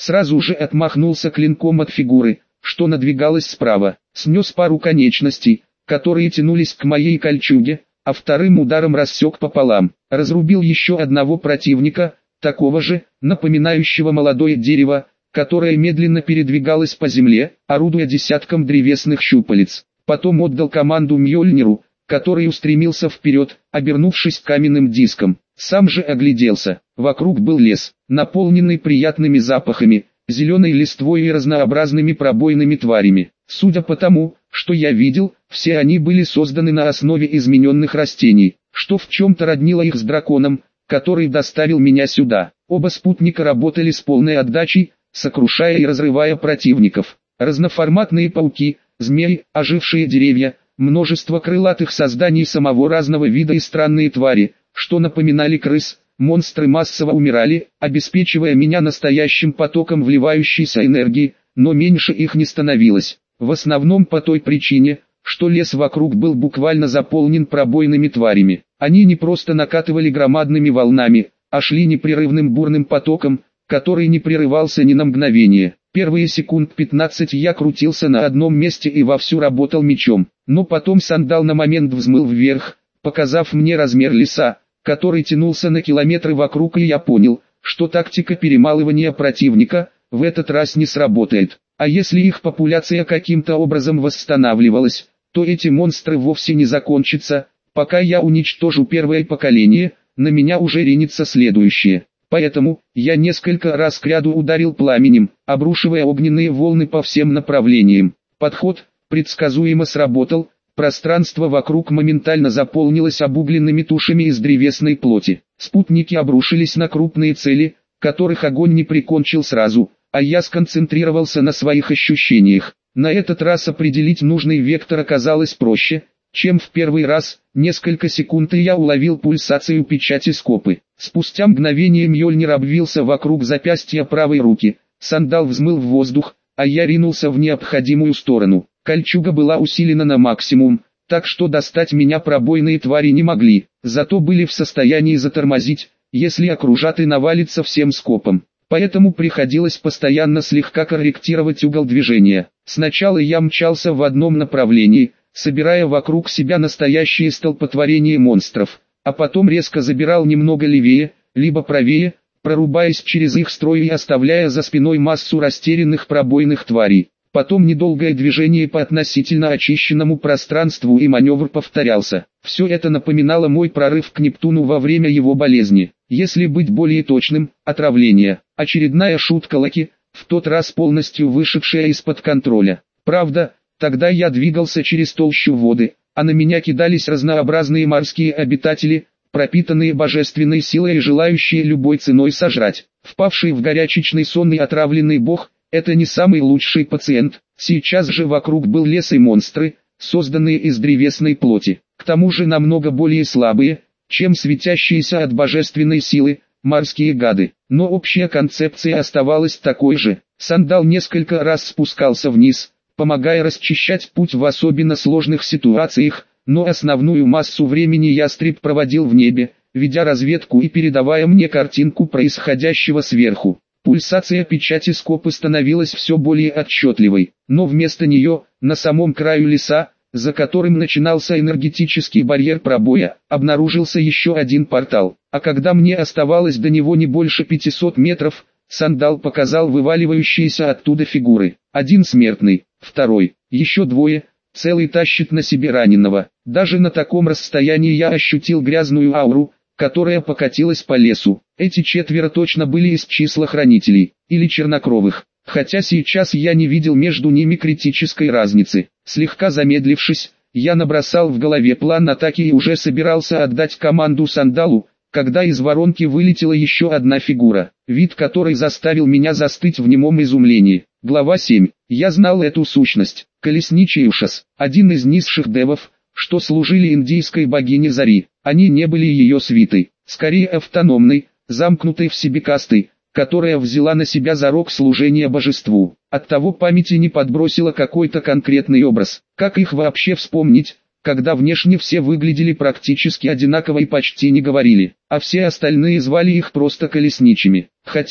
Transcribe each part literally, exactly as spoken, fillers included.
сразу же отмахнулся клинком от фигуры, что надвигалась справа, снес пару конечностей, которые тянулись к моей кольчуге, а вторым ударом рассек пополам, разрубил еще одного противника, такого же, напоминающего молодое дерево, которое медленно передвигалось по земле, орудуя десятком древесных щупалец. Потом отдал команду Мьёльниру, который устремился вперед, обернувшись каменным диском. Сам же огляделся. Вокруг был лес, наполненный приятными запахами, зеленой листвой и разнообразными пробойными тварями. Судя по тому, что я видел, все они были созданы на основе измененных растений, что в чем-то роднило их с драконом, который доставил меня сюда. Оба спутника работали с полной отдачей, сокрушая и разрывая противников. Разноформатные пауки, змеи, ожившие деревья, множество крылатых созданий самого разного вида и странные твари, что напоминали крыс, монстры массово умирали, обеспечивая меня настоящим потоком вливающейся энергии, но меньше их не становилось. В основном по той причине, что лес вокруг был буквально заполнен пробойными тварями. Они не просто накатывали громадными волнами, а шли непрерывным бурным потоком, который не прерывался ни на мгновение. Первые секунд пятнадцать я крутился на одном месте и вовсю работал мечом, но потом сандал на момент взмыл вверх, показав мне размер леса, который тянулся на километры вокруг, и я понял, что тактика перемалывания противника в этот раз не сработает. А если их популяция каким-то образом восстанавливалась, то эти монстры вовсе не закончатся. Пока я уничтожу первое поколение, на меня уже ринется следующее. Поэтому, я несколько раз кряду ударил пламенем, обрушивая огненные волны по всем направлениям. Подход предсказуемо сработал, пространство вокруг моментально заполнилось обугленными тушами из древесной плоти. Спутники обрушились на крупные цели, которых огонь не прикончил сразу, а я сконцентрировался на своих ощущениях. На этот раз определить нужный вектор оказалось проще, чем в первый раз. Несколько секунд и я уловил пульсацию печати скопы. Спустя мгновение Мьёльнир обвился вокруг запястья правой руки, сандал взмыл в воздух, а я ринулся в необходимую сторону. Кольчуга была усилена на максимум, так что достать меня пробойные твари не могли, зато были в состоянии затормозить, если окружат и навалиться всем скопом. Поэтому приходилось постоянно слегка корректировать угол движения. Сначала я мчался в одном направлении, собирая вокруг себя настоящее столпотворение монстров, а потом резко забирал немного левее, либо правее, прорубаясь через их строй и оставляя за спиной массу растерянных пробойных тварей. Потом недолгое движение по относительно очищенному пространству, и маневр повторялся. Все это напоминало мой прорыв к Нептуну во время его болезни. Если быть более точным, отравление. Очередная шутка Локи, в тот раз полностью вышедшая из-под контроля. Правда, тогда я двигался через толщу воды, а на меня кидались разнообразные морские обитатели, пропитанные божественной силой и желающие любой ценой сожрать. Впавший в горячечный сон и отравленный бог – это не самый лучший пациент. Сейчас же вокруг был лес и монстры, созданные из древесной плоти, к тому же намного более слабые, чем светящиеся от божественной силы, морские гады. Но общая концепция оставалась такой же. Сандал несколько раз спускался вниз, помогая расчищать путь в особенно сложных ситуациях, но основную массу времени ястреб проводил в небе, ведя разведку и передавая мне картинку происходящего сверху. Пульсация печати скопы становилась все более отчетливой, но вместо нее, на самом краю леса, за которым начинался энергетический барьер пробоя, обнаружился еще один портал. А когда мне оставалось до него не больше пятисот метров, сандал показал вываливающиеся оттуда фигуры. Один смертный, второй, еще двое, целый тащит на себе раненого. Даже на таком расстоянии я ощутил грязную ауру, которая покатилась по лесу. Эти четверо точно были из числа хранителей, или чернокровых, хотя сейчас я не видел между ними критической разницы. Слегка замедлившись, я набросал в голове план атаки и уже собирался отдать команду сандалу, когда из воронки вылетела еще одна фигура, вид которой заставил меня застыть в немом изумлении. Глава семь. Я знал эту сущность. Колесничий ушас, один из низших девов, что служили индийской богине Зари. Они не были ее свитой, скорее автономной, замкнутой в себе кастой, которая взяла на себя зарок служения божеству. Оттого памяти не подбросила какой-то конкретный образ. Как их вообще вспомнить, когда внешне все выглядели практически одинаково и почти не говорили, а все остальные звали их просто колесничими. Хотя,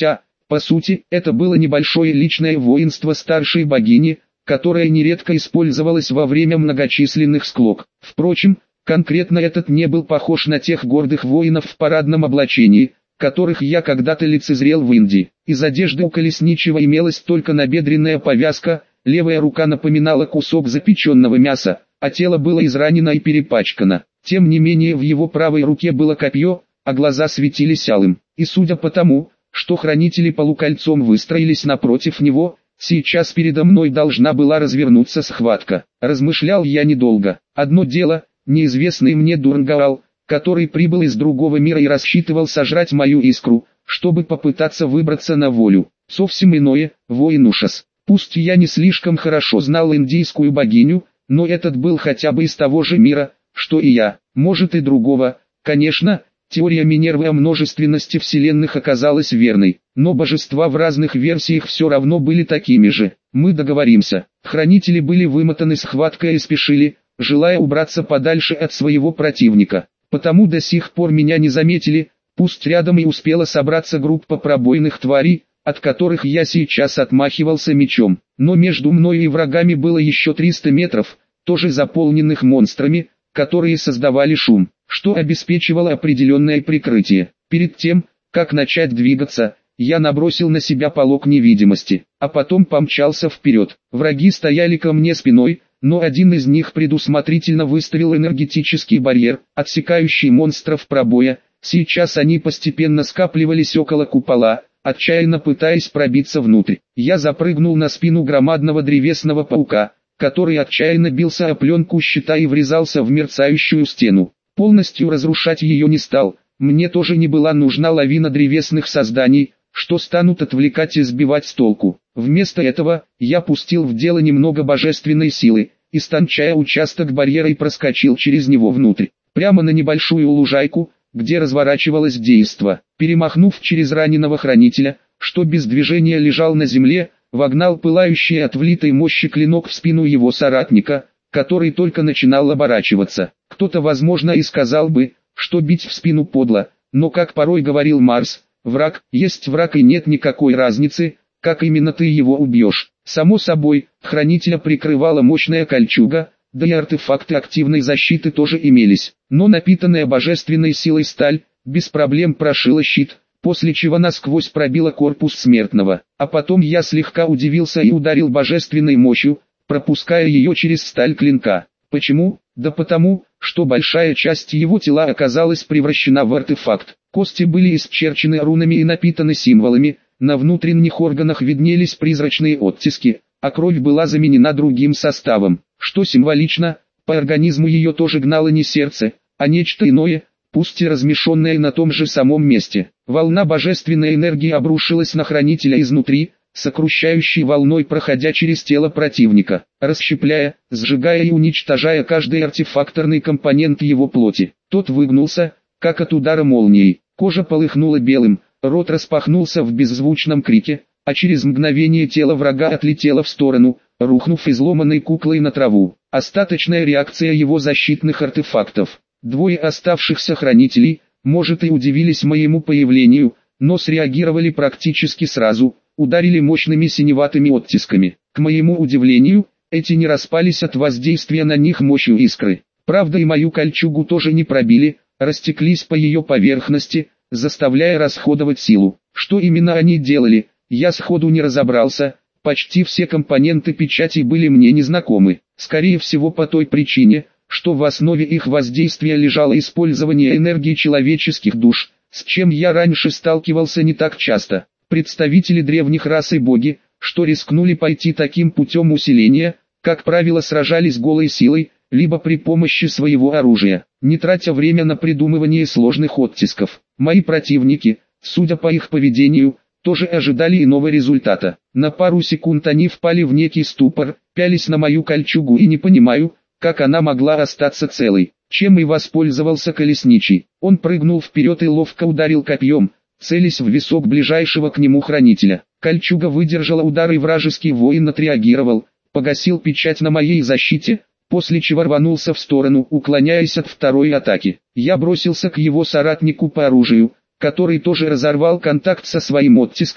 По сути, это было небольшое личное воинство старшей богини, которое нередко использовалось во время многочисленных склок. Впрочем, конкретно этот не был похож на тех гордых воинов в парадном облачении, которых я когда-то лицезрел в Индии. Из одежды у Колесничего имелась только набедренная повязка, левая рука напоминала кусок запеченного мяса, а тело было изранено и перепачкано. Тем не менее в его правой руке было копье, а глаза светились алым. И судя по тому, что хранители полукольцом выстроились напротив него, сейчас передо мной должна была развернуться схватка. Размышлял я недолго. Одно дело, неизвестный мне Дурнгаал, который прибыл из другого мира и рассчитывал сожрать мою искру, чтобы попытаться выбраться на волю. Совсем иное, воин Ушас. Пусть я не слишком хорошо знал индийскую богиню, но этот был хотя бы из того же мира, что и я, может и другого. Конечно, теория Минервы о множественности вселенных оказалась верной, но божества в разных версиях все равно были такими же. Мы договоримся. Хранители были вымотаны схваткой и спешили, желая убраться подальше от своего противника. Потому до сих пор меня не заметили, пусть рядом и успела собраться группа пробойных тварей, от которых я сейчас отмахивался мечом. Но между мной и врагами было еще триста метров, тоже заполненных монстрами, которые создавали шум, что обеспечивало определенное прикрытие. Перед тем, как начать двигаться, я набросил на себя полог невидимости, а потом помчался вперед. Враги стояли ко мне спиной, но один из них предусмотрительно выставил энергетический барьер, отсекающий монстров пробоя. Сейчас они постепенно скапливались около купола, отчаянно пытаясь пробиться внутрь. Я запрыгнул на спину громадного древесного паука, который отчаянно бился о пленку щита и врезался в мерцающую стену. Полностью разрушать ее не стал, мне тоже не была нужна лавина древесных созданий, что станут отвлекать и сбивать с толку. Вместо этого, я пустил в дело немного божественной силы, истончая участок барьера и проскочил через него внутрь, прямо на небольшую лужайку, где разворачивалось действо. Перемахнув через раненого хранителя, что без движения лежал на земле, вогнал пылающий от влитой мощи клинок в спину его соратника, который только начинал оборачиваться. Кто-то, возможно, и сказал бы, что бить в спину подло, но, как порой говорил Марс, враг есть враг и нет никакой разницы, как именно ты его убьешь. Само собой, хранителя прикрывала мощная кольчуга, да и артефакты активной защиты тоже имелись. Но напитанная божественной силой сталь, без проблем прошила щит, после чего насквозь пробила корпус смертного. А потом я слегка удивился и ударил божественной мощью, пропуская ее через сталь клинка. Почему? Да потому, что большая часть его тела оказалась превращена в артефакт. Кости были исчерчены рунами и напитаны символами, на внутренних органах виднелись призрачные оттиски, а кровь была заменена другим составом, что символично, по организму ее тоже гнало не сердце, а нечто иное, пусть и размешенное на том же самом месте. Волна божественной энергии обрушилась на хранителя изнутри, сокрушающей волной проходя через тело противника, расщепляя, сжигая и уничтожая каждый артефакторный компонент его плоти. Тот выгнулся, как от удара молнией, кожа полыхнула белым, рот распахнулся в беззвучном крике, а через мгновение тело врага отлетело в сторону, рухнув изломанной куклой на траву. Остаточная реакция его защитных артефактов. Двое оставшихся хранителей, может, и удивились моему появлению, но среагировали практически сразу, ударили мощными синеватыми оттисками. К моему удивлению, эти не распались от воздействия на них мощью искры. Правда, и мою кольчугу тоже не пробили, растеклись по ее поверхности, заставляя расходовать силу. Что именно они делали, я сходу не разобрался, почти все компоненты печати были мне незнакомы. Скорее всего по той причине, что в основе их воздействия лежало использование энергии человеческих душ, с чем я раньше сталкивался не так часто. Представители древних рас и боги, что рискнули пойти таким путем усиления, как правило сражались голой силой, либо при помощи своего оружия, не тратя время на придумывание сложных оттисков. Мои противники, судя по их поведению, тоже ожидали иного результата. На пару секунд они впали в некий ступор, пялись на мою кольчугу и не понимаю, как она могла остаться целой. Чем и воспользовался Колесничий. Он прыгнул вперед и ловко ударил копьем, целясь в висок ближайшего к нему хранителя. Кольчуга выдержала удар и вражеский воин отреагировал, погасил печать на моей защите, после чего рванулся в сторону, уклоняясь от второй атаки. Я бросился к его соратнику по оружию, который тоже разорвал контакт со своим оттиском,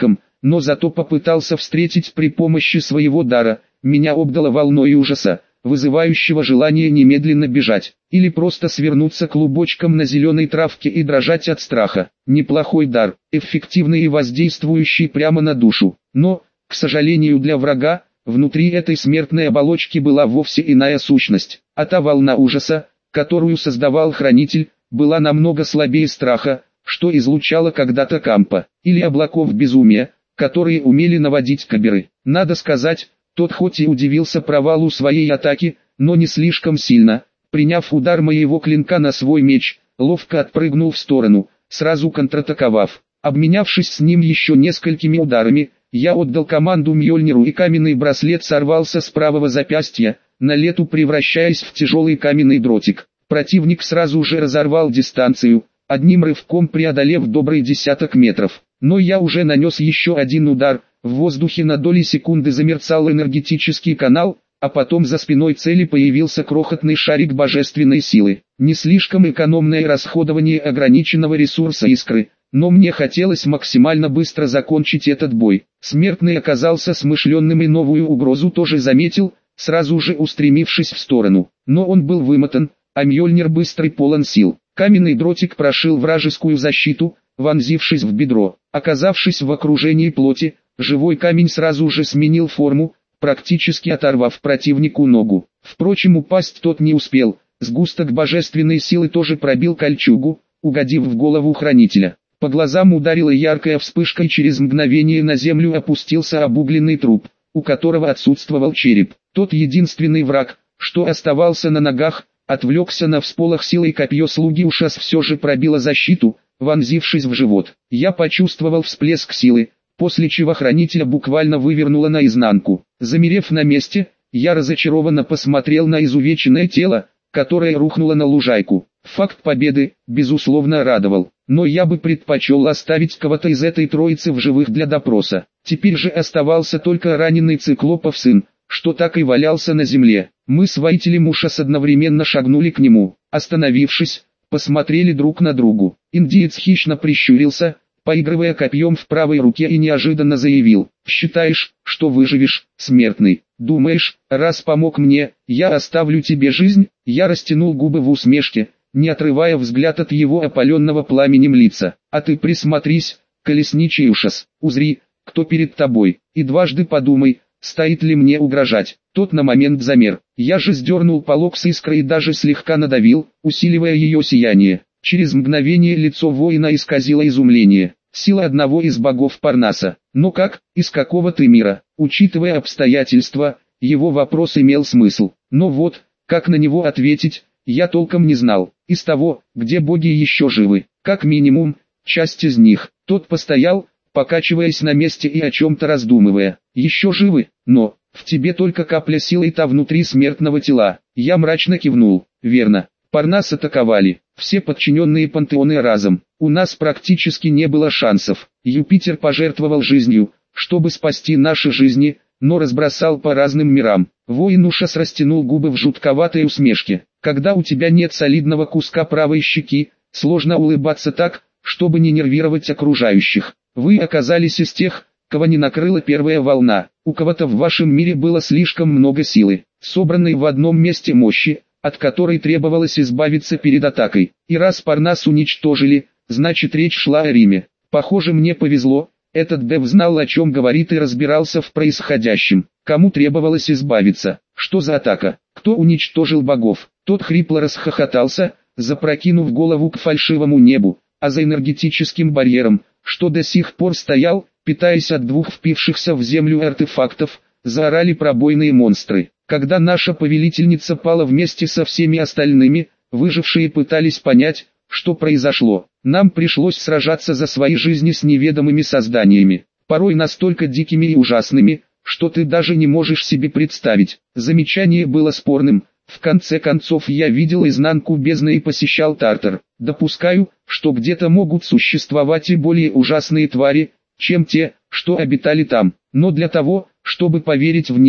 но зато попытался встретить при помощи своего дара. Меня обдало волной ужаса, вызывающего желание немедленно бежать, или просто свернуться клубочком на зеленой травке и дрожать от страха. Неплохой дар, эффективный и воздействующий прямо на душу, но, к сожалению для врага, внутри этой смертной оболочки была вовсе иная сущность, а та волна ужаса, которую создавал хранитель, была намного слабее страха, что излучала когда-то Кампа, или облаков безумия, которые умели наводить каберы. Надо сказать, тот хоть и удивился провалу своей атаки, но не слишком сильно, приняв удар моего клинка на свой меч, ловко отпрыгнул в сторону, сразу контратаковав. Обменявшись с ним еще несколькими ударами, я отдал команду Мьёльниру, и каменный браслет сорвался с правого запястья, на лету превращаясь в тяжелый каменный дротик. Противник сразу же разорвал дистанцию, одним рывком преодолев добрый десяток метров. Но я уже нанес еще один удар, в воздухе на доли секунды замерцал энергетический канал, а потом за спиной цели появился крохотный шарик божественной силы. Не слишком экономное расходование ограниченного ресурса искры, но мне хотелось максимально быстро закончить этот бой. Смертный оказался смышленным и новую угрозу тоже заметил, сразу же устремившись в сторону. Но он был вымотан, а Мьёльнир быстрый, полон сил. Каменный дротик прошил вражескую защиту, вонзившись в бедро. Оказавшись в окружении плоти, живой камень сразу же сменил форму, практически оторвав противнику ногу. Впрочем, упасть тот не успел, сгусток божественной силы тоже пробил кольчугу, угодив в голову хранителя. По глазам ударила яркая вспышка, и через мгновение на землю опустился обугленный труп, у которого отсутствовал череп. Тот единственный враг, что оставался на ногах, отвлекся на всполох силы, и копье слуги Ушас все же пробило защиту, вонзившись в живот. Я почувствовал всплеск силы, после чего хранителя буквально вывернуло наизнанку. Замерев на месте, я разочарованно посмотрел на изувеченное тело, которое рухнуло на лужайку. Факт победы, безусловно, радовал, но я бы предпочел оставить кого-то из этой троицы в живых для допроса. Теперь же оставался только раненый Циклопов сын, что так и валялся на земле. Мы с воителем Ушас одновременно шагнули к нему. Остановившись, посмотрели друг на другу. Индиец хищно прищурился, поигрывая копьем в правой руке, и неожиданно заявил: «Считаешь, что выживешь, смертный? Думаешь, раз помог мне, я оставлю тебе жизнь?» Я растянул губы в усмешке, не отрывая взгляд от его опаленного пламенем лица. «А ты присмотрись, колесничий Ушас, узри, кто перед тобой, и дважды подумай, стоит ли мне угрожать». Тот на момент замер. Я же сдернул полог с искрой и даже слегка надавил, усиливая ее сияние. Через мгновение лицо воина исказило изумление. Сила одного из богов Парнаса. «Ну как, из какого ты мира?» Учитывая обстоятельства, его вопрос имел смысл. Но вот, как на него ответить, я толком не знал. Из того, где боги еще живы, как минимум, часть из них. Тот постоял, покачиваясь на месте и о чем-то раздумывая. «Еще живы, но в тебе только капля силы, и та внутри смертного тела». Я мрачно кивнул. «Верно. Парнас атаковали все подчиненные пантеоны разом. У нас практически не было шансов. Юпитер пожертвовал жизнью, чтобы спасти наши жизни, но разбросал по разным мирам». Воин Ушас растянул губы в жутковатой усмешке. «Когда у тебя нет солидного куска правой щеки, сложно улыбаться так, чтобы не нервировать окружающих. Вы оказались из тех, кого не накрыла первая волна. У кого-то в вашем мире было слишком много силы, собранной в одном месте мощи, от которой требовалось избавиться перед атакой. И раз Парнас уничтожили, значит речь шла о Риме. Похоже, мне повезло, этот Дев знал, о чем говорит, и разбирался в происходящем. Кому требовалось избавиться? Что за атака? Кто уничтожил богов?» Тот хрипло расхохотался, запрокинув голову к фальшивому небу, а за энергетическим барьером, что до сих пор стоял, питаясь от двух впившихся в землю артефактов, заорали пробойные монстры. Когда наша повелительница пала вместе со всеми остальными, выжившие пытались понять, что произошло. Нам пришлось сражаться за свои жизни с неведомыми созданиями, порой настолько дикими и ужасными, что ты даже не можешь себе представить. Замечание было спорным. В конце концов, я видел изнанку бездны и посещал Тартар. Допускаю, что где-то могут существовать и более ужасные твари, чем те, что обитали там. Но для того, чтобы поверить в них,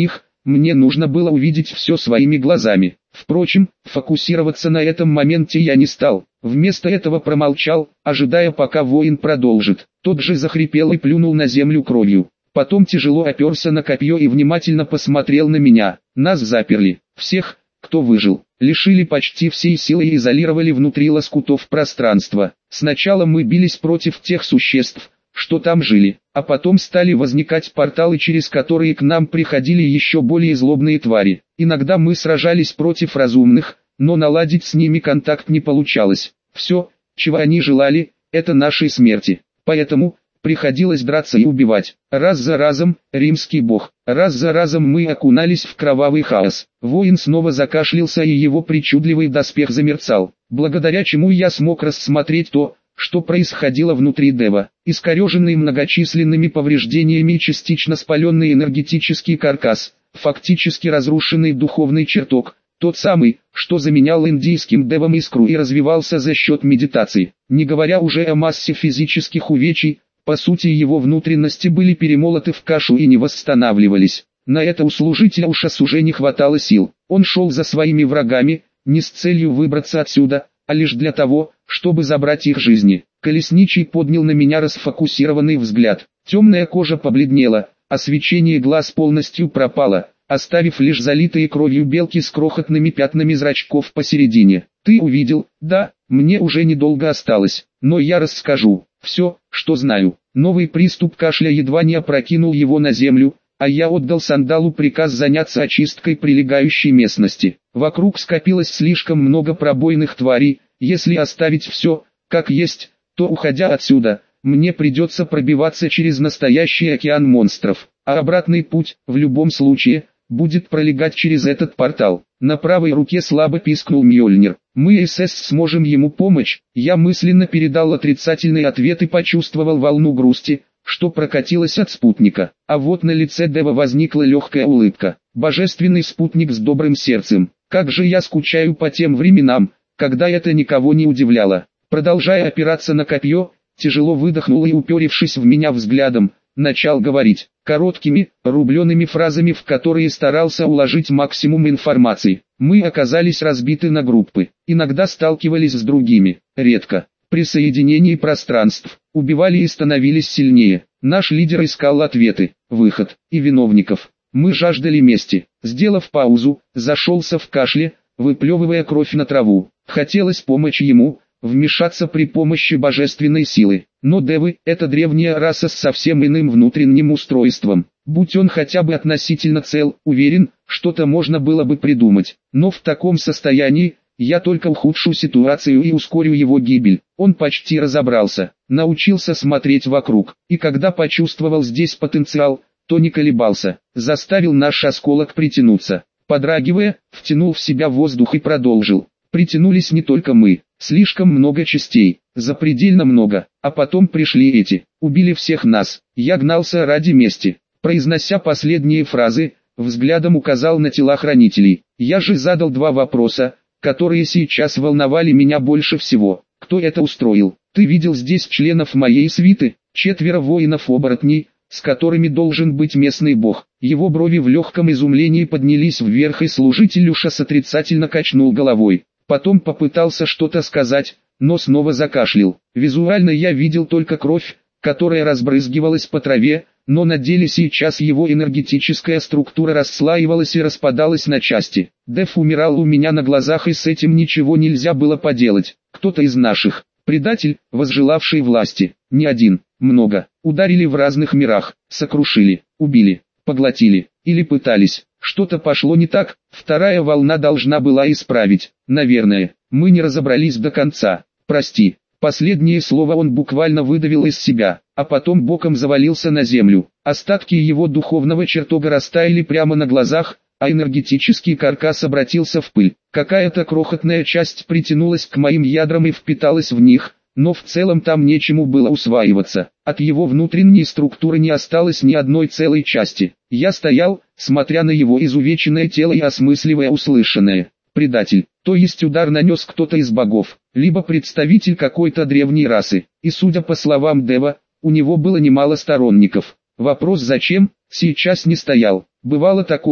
Мне нужно было увидеть все своими глазами. Впрочем, фокусироваться на этом моменте я не стал. Вместо этого промолчал, ожидая, пока воин продолжит. Тот же захрипел и плюнул на землю кровью. Потом тяжело оперся на копье и внимательно посмотрел на меня. Нас заперли. Всех, кто выжил. Лишили почти всей силы и изолировали внутри лоскутов пространства. Сначала мы бились против тех существ, что там жили, а потом стали возникать порталы, через которые к нам приходили еще более злобные твари. Иногда мы сражались против разумных, но наладить с ними контакт не получалось. Все, чего они желали, это нашей смерти. Поэтому приходилось драться и убивать. Раз за разом, римский бог, раз за разом мы окунались в кровавый хаос. Воин снова закашлялся, и его причудливый доспех замерцал, благодаря чему я смог рассмотреть то, что происходило внутри Дева. Искореженный многочисленными повреждениями и частично спаленный энергетический каркас, фактически разрушенный духовный чертог, тот самый, что заменял индийским Девом искру и развивался за счет медитации. Не говоря уже о массе физических увечий, по сути его внутренности были перемолоты в кашу и не восстанавливались. На это у служителя Ушас уже не хватало сил. Он шел за своими врагами, не с целью выбраться отсюда, а лишь для того, чтобы забрать их жизни. Колесничий поднял на меня расфокусированный взгляд. Темная кожа побледнела, а свечение глаз полностью пропало, оставив лишь залитые кровью белки с крохотными пятнами зрачков посередине. Ты увидел? Да, мне уже недолго осталось, но я расскажу все, что знаю. Новый приступ кашля едва не опрокинул его на землю, а я отдал Сандалу приказ заняться очисткой прилегающей местности. Вокруг скопилось слишком много пробойных тварей. Если оставить все, как есть, то, уходя отсюда, мне придется пробиваться через настоящий океан монстров, а обратный путь, в любом случае, будет пролегать через этот портал. На правой руке слабо пискнул Мьёльнир. Мы СС сможем ему помочь. Я мысленно передал отрицательный ответ и почувствовал волну грусти, что прокатилась от спутника. А вот на лице Дева возникла легкая улыбка. Божественный спутник с добрым сердцем. Как же я скучаю по тем временам, когда это никого не удивляло. Продолжая опираться на копье, тяжело выдохнул и, уперевшись в меня взглядом, начал говорить короткими, рубленными фразами, в которые старался уложить максимум информации. Мы оказались разбиты на группы, иногда сталкивались с другими, редко. При соединении пространств, убивали и становились сильнее. Наш лидер искал ответы, выход и виновников. Мы жаждали мести. Сделав паузу, зашелся в кашле, выплевывая кровь на траву. Хотелось помочь ему, вмешаться при помощи божественной силы. Но девы – это древняя раса с совсем иным внутренним устройством. Будь он хотя бы относительно цел, уверен, что-то можно было бы придумать. Но в таком состоянии, я только ухудшу ситуацию и ускорю его гибель. Он почти разобрался, научился смотреть вокруг, и когда почувствовал здесь потенциал, то не колебался, заставил наш осколок притянуться. Подрагивая, втянул в себя воздух и продолжил. Притянулись не только мы, слишком много частей, запредельно много, а потом пришли эти, убили всех нас. Я гнался ради мести. Произнося последние фразы, взглядом указал на тела хранителей. Я же задал два вопроса, которые сейчас волновали меня больше всего. Кто это устроил? Ты видел здесь членов моей свиты? Четверо воинов-оборотней, с которыми должен быть местный бог. Его брови в легком изумлении поднялись вверх, и служитель Ушас отрицательно качнул головой. Потом попытался что-то сказать, но снова закашлял. Визуально я видел только кровь, которая разбрызгивалась по траве, но на деле сейчас его энергетическая структура расслаивалась и распадалась на части. Дев умирал у меня на глазах, и с этим ничего нельзя было поделать. Кто-то из наших, предатель, возжелавший власти, не один, много, ударили в разных мирах, сокрушили, убили, поглотили, или пытались. Что-то пошло не так, вторая волна должна была исправить. Наверное, мы не разобрались до конца. Прости. Последнее слово он буквально выдавил из себя, а потом боком завалился на землю. Остатки его духовного чертога растаяли прямо на глазах, а энергетический каркас обратился в пыль. Какая-то крохотная часть притянулась к моим ядрам и впиталась в них, но в целом там нечему было усваиваться. От его внутренней структуры не осталось ни одной целой части. Я стоял, смотря на его изувеченное тело и осмысливая услышанное. Предатель, то есть удар нанес кто-то из богов, либо представитель какой-то древней расы. И судя по словам Дева, у него было немало сторонников. Вопрос «зачем?» сейчас не стоял. Бывало такое,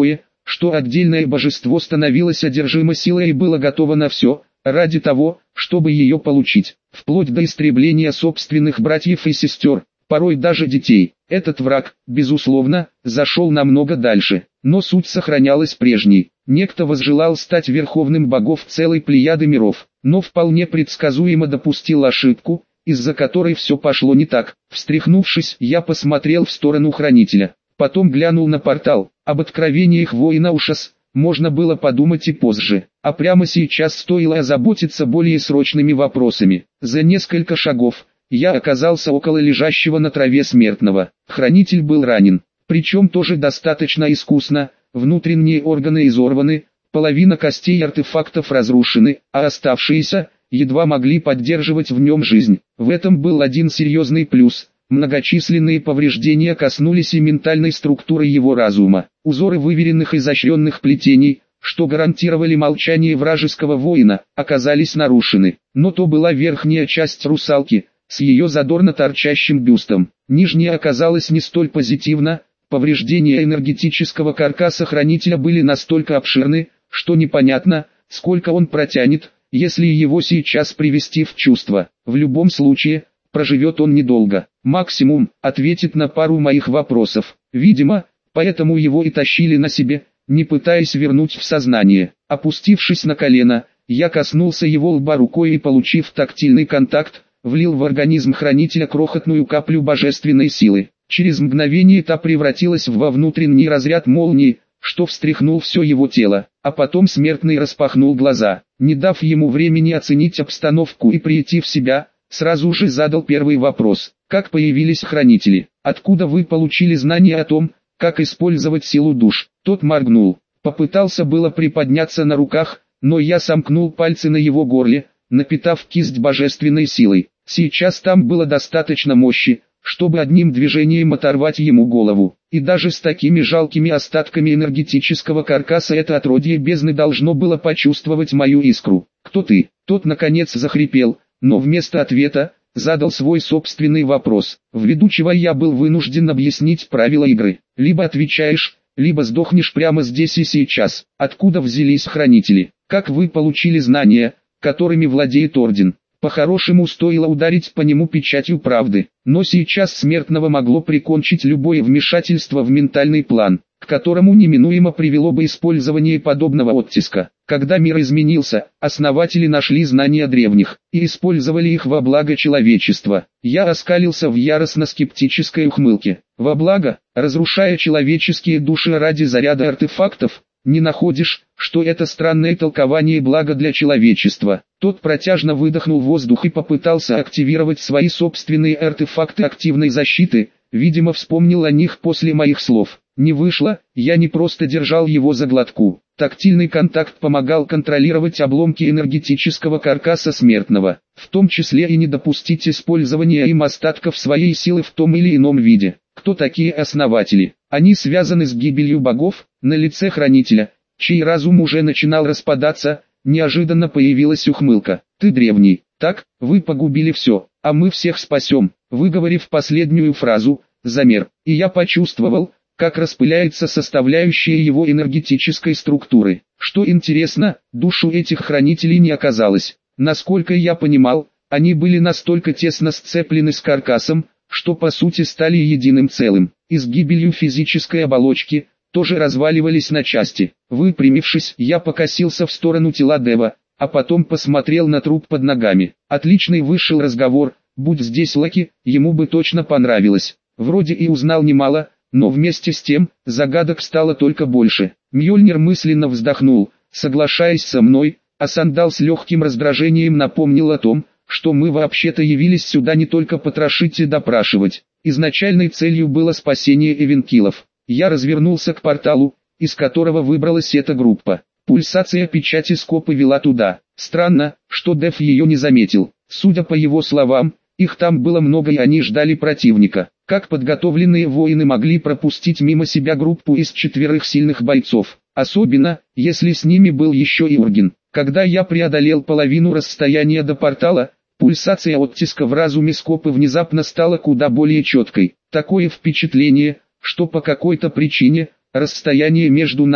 что отдельное божество становилось одержимо силой и было готово на все, ради того, чтобы ее получить, вплоть до истребления собственных братьев и сестер, порой даже детей. Этот враг, безусловно, зашел намного дальше, но суть сохранялась прежней. Некто возжелал стать верховным богов целой плеяды миров, но вполне предсказуемо допустил ошибку, из-за которой все пошло не так. Встряхнувшись, я посмотрел в сторону хранителя, потом глянул на портал. Об откровениях воина Ушас можно было подумать и позже, а прямо сейчас стоило озаботиться более срочными вопросами. За несколько шагов я оказался около лежащего на траве смертного. Хранитель был ранен, причем тоже достаточно искусно, внутренние органы изорваны, половина костей и артефактов разрушены, а оставшиеся едва могли поддерживать в нем жизнь. В этом был один серьезный плюс. Многочисленные повреждения коснулись и ментальной структуры его разума. Узоры выверенных изощренных плетений, что гарантировали молчание вражеского воина, оказались нарушены. Но то была верхняя часть русалки, с ее задорно торчащим бюстом. Нижняя оказалась не столь позитивна. Повреждения энергетического каркаса хранителя были настолько обширны, что непонятно, сколько он протянет, если его сейчас привести в чувство. В любом случае, проживет он недолго, максимум, ответит на пару моих вопросов. Видимо, поэтому его и тащили на себе, не пытаясь вернуть в сознание. Опустившись на колено, я коснулся его лба рукой и, получив тактильный контакт, влил в организм хранителя крохотную каплю божественной силы. Через мгновение та превратилась во внутренний разряд молнии, что встряхнул все его тело, а потом смертный распахнул глаза. Не дав ему времени оценить обстановку и прийти в себя, сразу же задал первый вопрос. Как появились хранители? Откуда вы получили знания о том, как использовать силу душ? Тот моргнул. Попытался было приподняться на руках, но я сомкнул пальцы на его горле, напитав кисть божественной силой. Сейчас там было достаточно мощи, чтобы одним движением оторвать ему голову. И даже с такими жалкими остатками энергетического каркаса это отродье бездны должно было почувствовать мою искру. «Кто ты?» Тот наконец захрипел, но вместо ответа задал свой собственный вопрос. Ввиду чего я был вынужден объяснить правила игры. Либо отвечаешь, либо сдохнешь прямо здесь и сейчас. Откуда взялись хранители? Как вы получили знания, которыми владеет Орден? По-хорошему стоило ударить по нему печатью правды, но сейчас смертного могло прикончить любое вмешательство в ментальный план, к которому неминуемо привело бы использование подобного оттиска. Когда мир изменился, основатели нашли знания древних и использовали их во благо человечества. Я оскалился в яростно-скептической ухмылке. Во благо, разрушая человеческие души ради заряда артефактов? Не находишь, что это странное толкование блага для человечества? Тот протяжно выдохнул воздух и попытался активировать свои собственные артефакты активной защиты, видимо вспомнил о них после моих слов. Не вышло, я не просто держал его за глотку. Тактильный контакт помогал контролировать обломки энергетического каркаса смертного, в том числе и не допустить использования им остатков своей силы в том или ином виде. Кто такие основатели? Они связаны с гибелью богов. На лице хранителя, чей разум уже начинал распадаться, неожиданно появилась ухмылка. Ты древний, так, вы погубили все, а мы всех спасем. Выговорив последнюю фразу, замер, и я почувствовал, как распыляется составляющая его энергетической структуры. Что интересно, душу этих хранителей не оказалось. Насколько я понимал, они были настолько тесно сцеплены с каркасом, что по сути стали единым целым, и с гибелью физической оболочки тоже разваливались на части. Выпрямившись, я покосился в сторону тела Дева, а потом посмотрел на труп под ногами. Отличный вышел разговор, будь здесь Лаки, ему бы точно понравилось. Вроде и узнал немало, но вместе с тем, загадок стало только больше. Мьёльнир мысленно вздохнул, соглашаясь со мной, а Сандал с легким раздражением напомнил о том, что мы вообще-то явились сюда не только потрошить и допрашивать. Изначальной целью было спасение Эвенкилов. Я развернулся к порталу, из которого выбралась эта группа. Пульсация печати скопа вела туда. Странно, что Дев ее не заметил. Судя по его словам, их там было много и они ждали противника. Как подготовленные воины могли пропустить мимо себя группу из четверых сильных бойцов? Особенно, если с ними был еще и Урген. Когда я преодолел половину расстояния до портала, пульсация оттиска в разуме скопа внезапно стала куда более четкой. Такое впечатление, что по какой-то причине, расстояние между нами,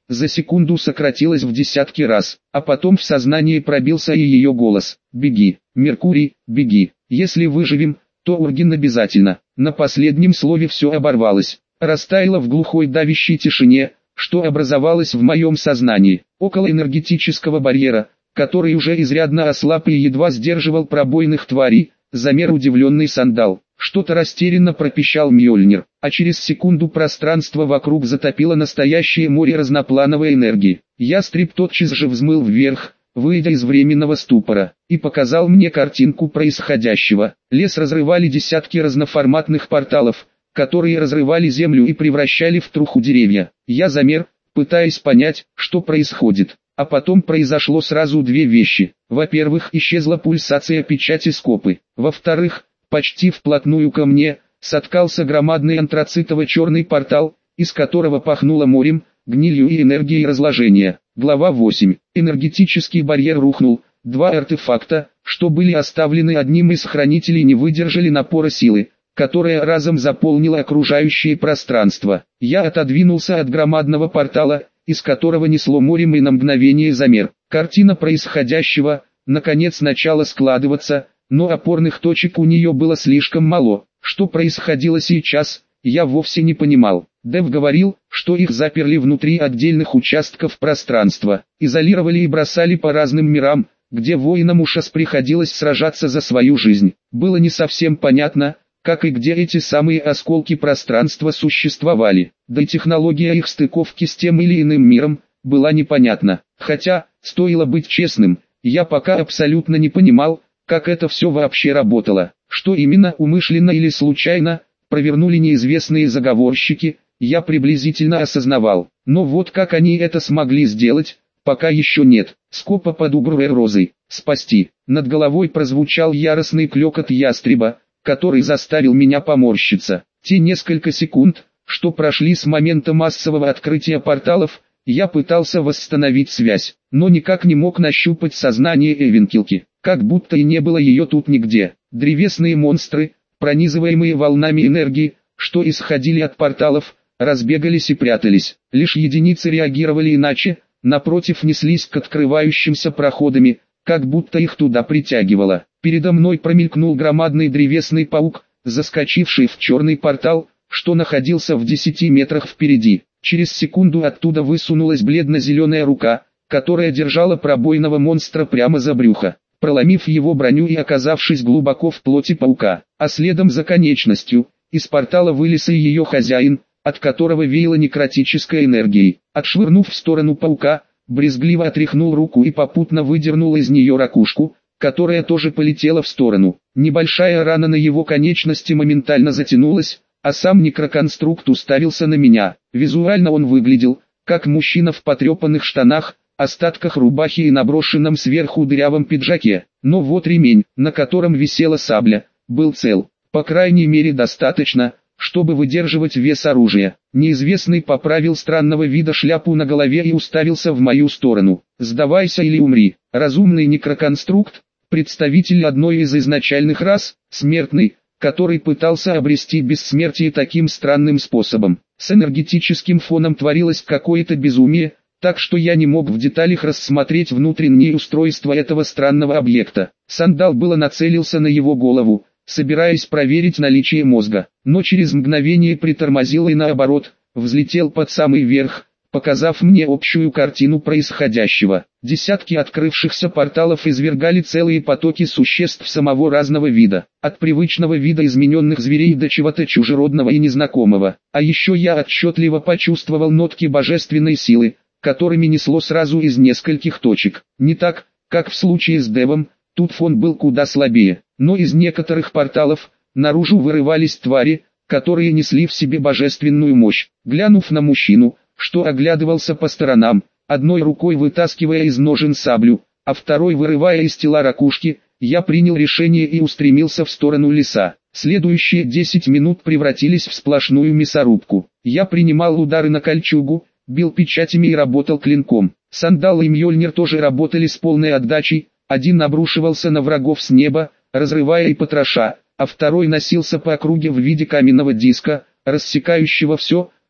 за секунду сократилось в десятки раз, а потом в сознание пробился и ее голос: «Беги, Меркурий, беги, если выживем, то Урген обязательно». На последнем слове все оборвалось, растаяло в глухой давящей тишине, что образовалось в моем сознании. Около энергетического барьера, который уже изрядно ослаб и едва сдерживал пробойных тварей, замер удивленный Сандал. Что-то растерянно пропищал Мьёльнир, а через секунду пространство вокруг затопило настоящее море разноплановой энергии. Ястреб тотчас же взмыл вверх, выйдя из временного ступора, и показал мне картинку происходящего. Лес разрывали десятки разноформатных порталов, которые разрывали землю и превращали в труху деревья. Я замер, пытаясь понять, что происходит. А потом произошло сразу две вещи. Во-первых, исчезла пульсация печати Скопы. Во-вторых, почти вплотную ко мне соткался громадный антрацитово-черный портал, из которого пахнуло морем, гнилью и энергией разложения. Глава восемь. Энергетический барьер рухнул. Два артефакта, что были оставлены одним из хранителей, не выдержали напора силы, которая разом заполнила окружающее пространство. Я отодвинулся от громадного портала, из которого несло морем, и на мгновение замер. Картина происходящего, наконец, начала складываться, но опорных точек у нее было слишком мало. Что происходило сейчас, я вовсе не понимал. Дэв говорил, что их заперли внутри отдельных участков пространства, изолировали и бросали по разным мирам, где воинам Ушас приходилось сражаться за свою жизнь. Было не совсем понятно, как и где эти самые осколки пространства существовали, да и технология их стыковки с тем или иным миром была непонятна. Хотя, стоило быть честным, я пока абсолютно не понимал, как это все вообще работало. Что именно, умышленно или случайно, провернули неизвестные заговорщики, я приблизительно осознавал. Но вот как они это смогли сделать, пока еще нет. Скопа под угрозой розой. Спасти. Над головой прозвучал яростный клёкот ястреба, который заставил меня поморщиться. Те несколько секунд, что прошли с момента массового открытия порталов, я пытался восстановить связь, но никак не мог нащупать сознание Эвенкилки, как будто и не было ее тут нигде. Древесные монстры, пронизываемые волнами энергии, что исходили от порталов, разбегались и прятались. Лишь единицы реагировали иначе, напротив, неслись к открывающимся проходами, как будто их туда притягивало. Передо мной промелькнул громадный древесный паук, заскочивший в черный портал, что находился в десяти метрах впереди. Через секунду оттуда высунулась бледно-зеленая рука, которая держала пробойного монстра прямо за брюхо, проломив его броню и оказавшись глубоко в плоти паука. А следом за конечностью, из портала вылез и ее хозяин, от которого веяло некротической энергией. Отшвырнув в сторону паука, брезгливо отряхнул руку и попутно выдернул из нее ракушку, которая тоже полетела в сторону. Небольшая рана на его конечности моментально затянулась, а сам некроконструкт уставился на меня. Визуально он выглядел, как мужчина в потрепанных штанах, остатках рубахи и наброшенном сверху дырявом пиджаке. Но вот ремень, на котором висела сабля, был цел. По крайней мере достаточно, чтобы выдерживать вес оружия. Неизвестный поправил странного вида шляпу на голове и уставился в мою сторону. «Сдавайся или умри». Разумный некроконструкт, представитель одной из изначальных рас, смертный, который пытался обрести бессмертие таким странным способом. С энергетическим фоном творилось какое-то безумие, так что я не мог в деталях рассмотреть внутреннее устройство этого странного объекта. Сандал было нацелился на его голову, собираясь проверить наличие мозга, но через мгновение притормозил и наоборот, взлетел под самый верх, показав мне общую картину происходящего. Десятки открывшихся порталов извергали целые потоки существ самого разного вида, от привычного вида измененных зверей до чего-то чужеродного и незнакомого. А еще я отчетливо почувствовал нотки божественной силы, которыми несло сразу из нескольких точек. Не так, как в случае с Девом, тут фон был куда слабее, но из некоторых порталов наружу вырывались твари, которые несли в себе божественную мощь. Глянув на мужчину, что оглядывался по сторонам, одной рукой вытаскивая из ножен саблю, а второй вырывая из тела ракушки, я принял решение и устремился в сторону леса. Следующие десять минут превратились в сплошную мясорубку. Я принимал удары на кольчугу, бил печатями и работал клинком. Сандал и Мьёльнир тоже работали с полной отдачей, один обрушивался на врагов с неба, разрывая и потроша, а второй носился по округе в виде каменного диска, рассекающего все,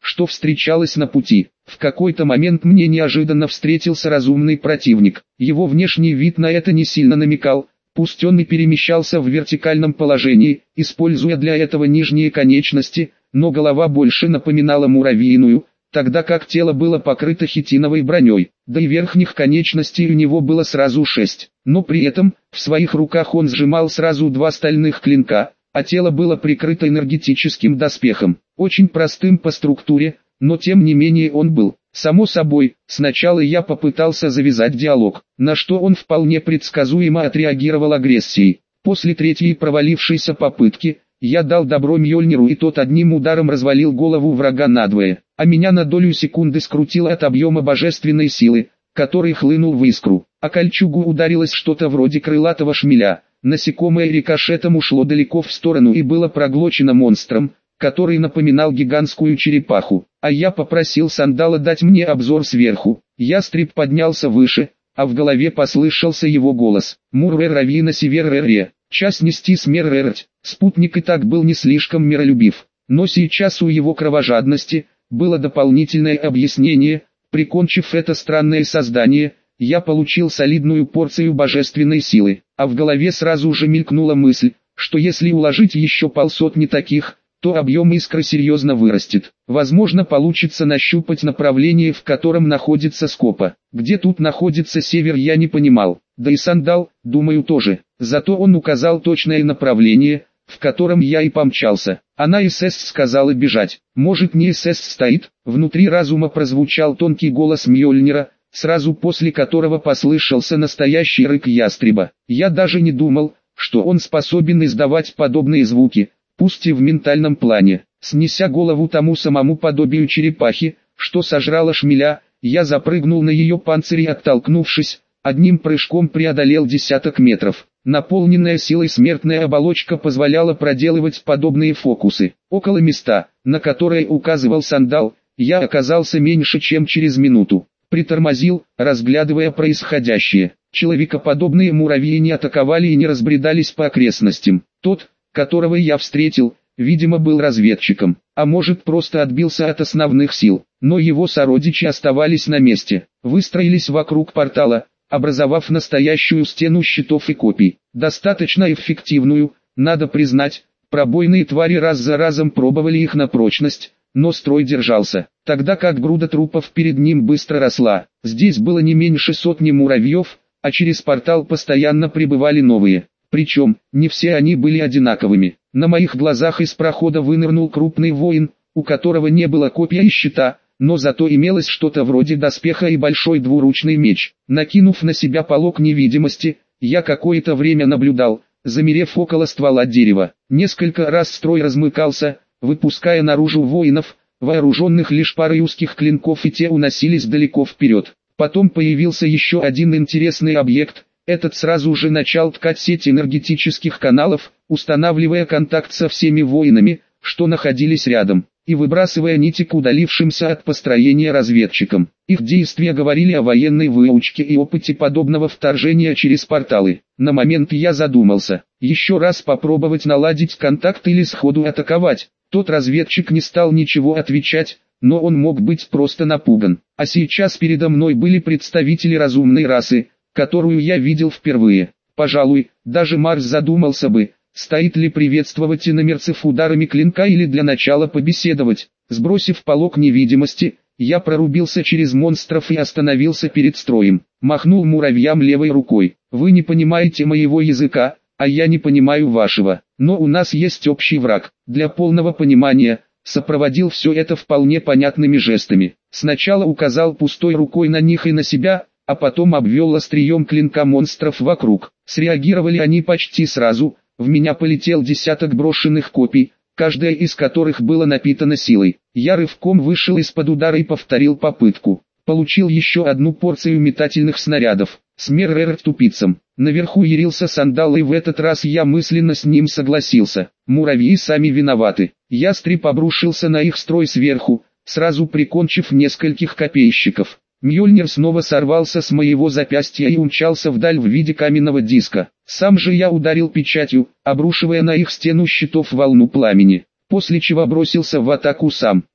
что встречалось на пути. В какой-то момент мне неожиданно встретился разумный противник. Его внешний вид на это не сильно намекал, пусть он и перемещался в вертикальном положении, используя для этого нижние конечности, но голова больше напоминала муравьиную, тогда как тело было покрыто хитиновой броней, да и верхних конечностей у него было сразу шесть. Но при этом, в своих руках он сжимал сразу два стальных клинка, а тело было прикрыто энергетическим доспехом, очень простым по структуре, но тем не менее он был. Само собой, сначала я попытался завязать диалог, на что он вполне предсказуемо отреагировал агрессией. После третьей провалившейся попытки, я дал добро Мьёльниру, и тот одним ударом развалил голову врага надвое, а меня на долю секунды скрутило от объема божественной силы, который хлынул в искру. А кольчугу ударилось что-то вроде крылатого шмеля, насекомое рикошетом ушло далеко в сторону и было проглочено монстром, который напоминал гигантскую черепаху, а я попросил Сандала дать мне обзор сверху. Ястреб поднялся выше, а в голове послышался его голос: «Мурвер равина север-ре-ре, час нести смер-ре-рть». Спутник и так был не слишком миролюбив, но сейчас у его кровожадности было дополнительное объяснение. Прикончив это странное создание, я получил солидную порцию божественной силы, а в голове сразу же мелькнула мысль, что если уложить еще полсотни таких, то объем искры серьезно вырастет. Возможно, получится нащупать направление, в котором находится Скопа. Где тут находится север, я не понимал, да и Сандал, думаю, тоже. Зато он указал точное направление, в котором я и помчался. Она СС сказала бежать. Может, не СС стоит? Внутри разума прозвучал тонкий голос Мьёльнира, сразу после которого послышался настоящий рык ястреба. Я даже не думал, что он способен издавать подобные звуки, пусть и в ментальном плане. Снеся голову тому самому подобию черепахи, что сожрала шмеля, я запрыгнул на ее панцирь и, оттолкнувшись, одним прыжком преодолел десяток метров. Наполненная силой смертная оболочка позволяла проделывать подобные фокусы. Около места, на которое указывал Сандал, я оказался меньше чем через минуту. Притормозил, разглядывая происходящее. Человекоподобные муравьи не атаковали и не разбредались по окрестностям. Тот, которого я встретил, видимо, был разведчиком, а может, просто отбился от основных сил. Но его сородичи оставались на месте, выстроились вокруг портала, образовав настоящую стену щитов и копий. Достаточно эффективную, надо признать. Пробойные твари раз за разом пробовали их на прочность, но строй держался, тогда как груда трупов перед ним быстро росла. Здесь было не меньше сотни муравьев, а через портал постоянно прибывали новые. Причем, не все они были одинаковыми. На моих глазах из прохода вынырнул крупный воин, у которого не было копья и щита, но зато имелось что-то вроде доспеха и большой двуручный меч. Накинув на себя полог невидимости, я какое-то время наблюдал, замерев около ствола дерева. Несколько раз строй размыкался, выпуская наружу воинов, вооруженных лишь парой узких клинков, и те уносились далеко вперед. Потом появился еще один интересный объект. Этот сразу же начал ткать сеть энергетических каналов, устанавливая контакт со всеми воинами, что находились рядом, и выбрасывая нити к удалившимся от построения разведчикам. Их действия говорили о военной выучке и опыте подобного вторжения через порталы. На момент я задумался, еще раз попробовать наладить контакт или сходу атаковать. Тот разведчик не стал ничего отвечать, но он мог быть просто напуган. А сейчас передо мной были представители разумной расы, которую я видел впервые. Пожалуй, даже Марс задумался бы, стоит ли приветствовать иномерцев ударами клинка или для начала побеседовать. Сбросив полог невидимости, я прорубился через монстров и остановился перед строем. Махнул муравьям левой рукой. Вы не понимаете моего языка, а я не понимаю вашего. Но у нас есть общий враг. Для полного понимания, сопроводил все это вполне понятными жестами. Сначала указал пустой рукой на них и на себя, а потом обвел острием клинка монстров вокруг. Среагировали они почти сразу. В меня полетел десяток брошенных копий, каждая из которых была напитана силой. Я рывком вышел из-под удара и повторил попытку. Получил еще одну порцию метательных снарядов. Смер тупицам. Наверху ярился Сандал, и в этот раз я мысленно с ним согласился. Муравьи сами виноваты. Ястреб обрушился на их строй сверху, сразу прикончив нескольких копейщиков. Мьёльнир снова сорвался с моего запястья и умчался вдаль в виде каменного диска. Сам же я ударил печатью, обрушивая на их стену щитов волну пламени, после чего бросился в атаку сам.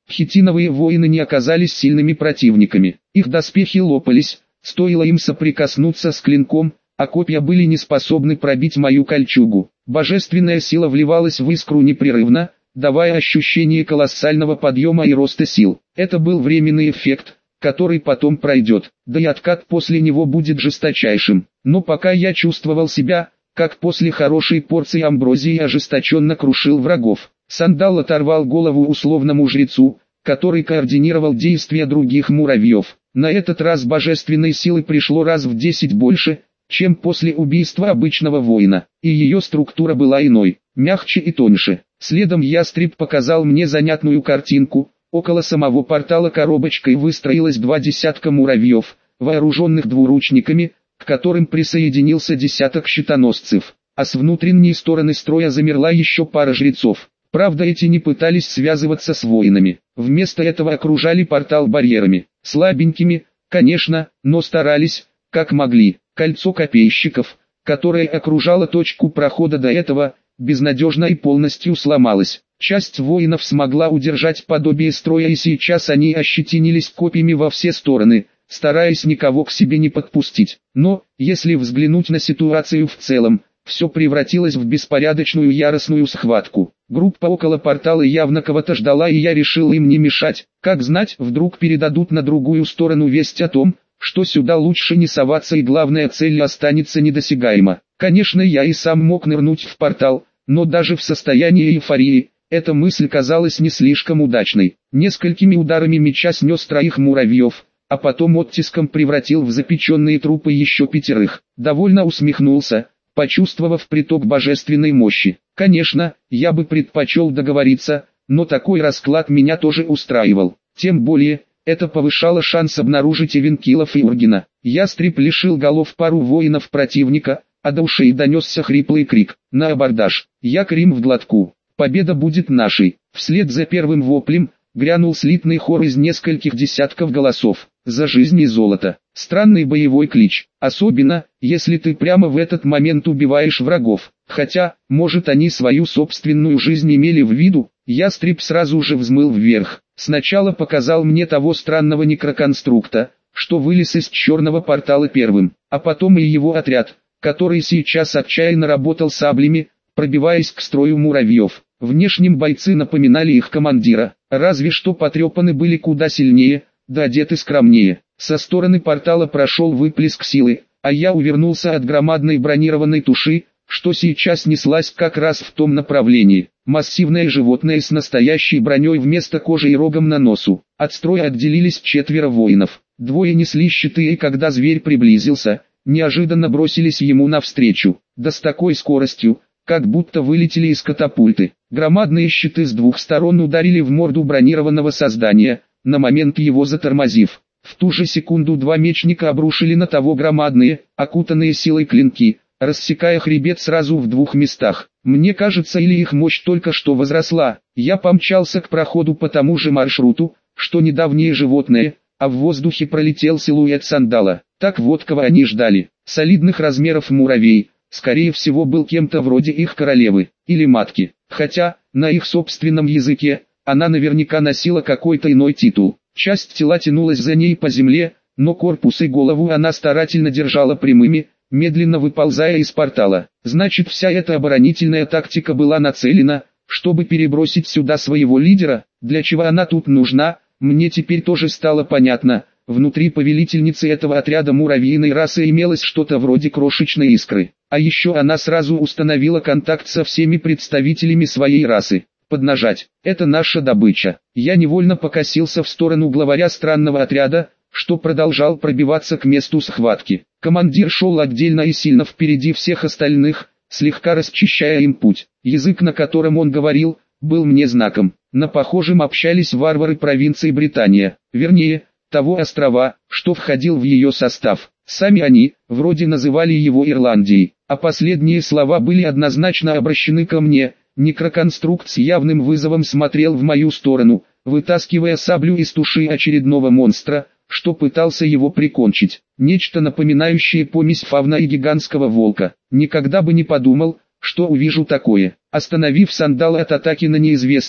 Хитиновые воины не оказались сильными противниками. Их доспехи лопались, стоило им соприкоснуться с клинком, а копья были не способны пробить мою кольчугу. Божественная сила вливалась в искру непрерывно, давая ощущение колоссального подъема и роста сил. Это был временный эффект, который потом пройдет, да и откат после него будет жесточайшим. Но пока я чувствовал себя, как после хорошей порции амброзии, ожесточенно крушил врагов. Сандал оторвал голову условному жрецу, который координировал действия других муравьев. На этот раз божественной силы пришло раз в десять больше, чем после убийства обычного воина, и ее структура была иной, мягче и тоньше. Следом ястреб показал мне занятную картинку. Около самого портала коробочкой выстроилось два десятка муравьев, вооруженных двуручниками, к которым присоединился десяток щитоносцев, а с внутренней стороны строя замерла еще пара жрецов. Правда, эти не пытались связываться с воинами, вместо этого окружали портал барьерами, слабенькими, конечно, но старались, как могли. Кольцо копейщиков, которое окружало точку прохода до этого, безнадежно и полностью сломалось. Часть воинов смогла удержать подобие строя, и сейчас они ощетинились копьями во все стороны, стараясь никого к себе не подпустить. Но, если взглянуть на ситуацию в целом, все превратилось в беспорядочную яростную схватку. Группа около портала явно кого-то ждала, и я решил им не мешать. Как знать, вдруг передадут на другую сторону весть о том, что сюда лучше не соваться, и главная цель останется недосягаема. Конечно, я и сам мог нырнуть в портал, но даже в состоянии эйфории, эта мысль казалась не слишком удачной. Несколькими ударами меча снес троих муравьев, а потом оттиском превратил в запеченные трупы еще пятерых. Довольно усмехнулся, почувствовав приток божественной мощи. Конечно, я бы предпочел договориться, но такой расклад меня тоже устраивал. Тем более, это повышало шанс обнаружить Эвенкилов и Ургена. Ястреб лишил голов пару воинов противника, а до ушей донесся хриплый крик: «На абордаж! Якорем в глотку! Победа будет нашей!» Вслед за первым воплем грянул слитный хор из нескольких десятков голосов. «За жизнь и золото!» Странный боевой клич, особенно, если ты прямо в этот момент убиваешь врагов. Хотя, может, они свою собственную жизнь имели в виду. Ястреб сразу же взмыл вверх. Сначала показал мне того странного некроконструкта, что вылез из черного портала первым, а потом и его отряд, который сейчас отчаянно работал саблями, пробиваясь к строю муравьев. Внешним бойцы напоминали их командира, разве что потрепаны были куда сильнее, да одеты скромнее. Со стороны портала прошел выплеск силы, а я увернулся от громадной бронированной туши, что сейчас неслась как раз в том направлении. Массивное животное с настоящей броней вместо кожи и рогом на носу. От строя отделились четверо воинов. Двое несли щиты, и когда зверь приблизился, неожиданно бросились ему навстречу, да с такой скоростью, как будто вылетели из катапульты. Громадные щиты с двух сторон ударили в морду бронированного создания, на момент его затормозив. В ту же секунду два мечника обрушили на того громадные, окутанные силой клинки, рассекая хребет сразу в двух местах. Мне кажется, или их мощь только что возросла. Я помчался к проходу по тому же маршруту, что недавнее животное, а в воздухе пролетел силуэт Сандала. Так вот кого они ждали. Солидных размеров муравей, скорее всего был кем-то вроде их королевы, или матки. Хотя, на их собственном языке, она наверняка носила какой-то иной титул. Часть тела тянулась за ней по земле, но корпус и голову она старательно держала прямыми, медленно выползая из портала. Значит, вся эта оборонительная тактика была нацелена, чтобы перебросить сюда своего лидера. Для чего она тут нужна, мне теперь тоже стало понятно. Внутри повелительницы этого отряда муравьиной расы имелось что-то вроде крошечной искры. А еще она сразу установила контакт со всеми представителями своей расы. Поднажать. Это наша добыча. Я невольно покосился в сторону главаря странного отряда, что продолжал пробиваться к месту схватки. Командир шел отдельно и сильно впереди всех остальных, слегка расчищая им путь. Язык, на котором он говорил, был мне знаком. На похожем общались варвары провинции Британия, вернее, того острова, что входил в ее состав. Сами они, вроде называли его Ирландией, а последние слова были однозначно обращены ко мне. Некроконструкт с явным вызовом смотрел в мою сторону, вытаскивая саблю из туши очередного монстра, что пытался его прикончить. Нечто напоминающее помесь фавна и гигантского волка. Никогда бы не подумал, что увижу такое. Остановив Сандала от атаки на неизвестного,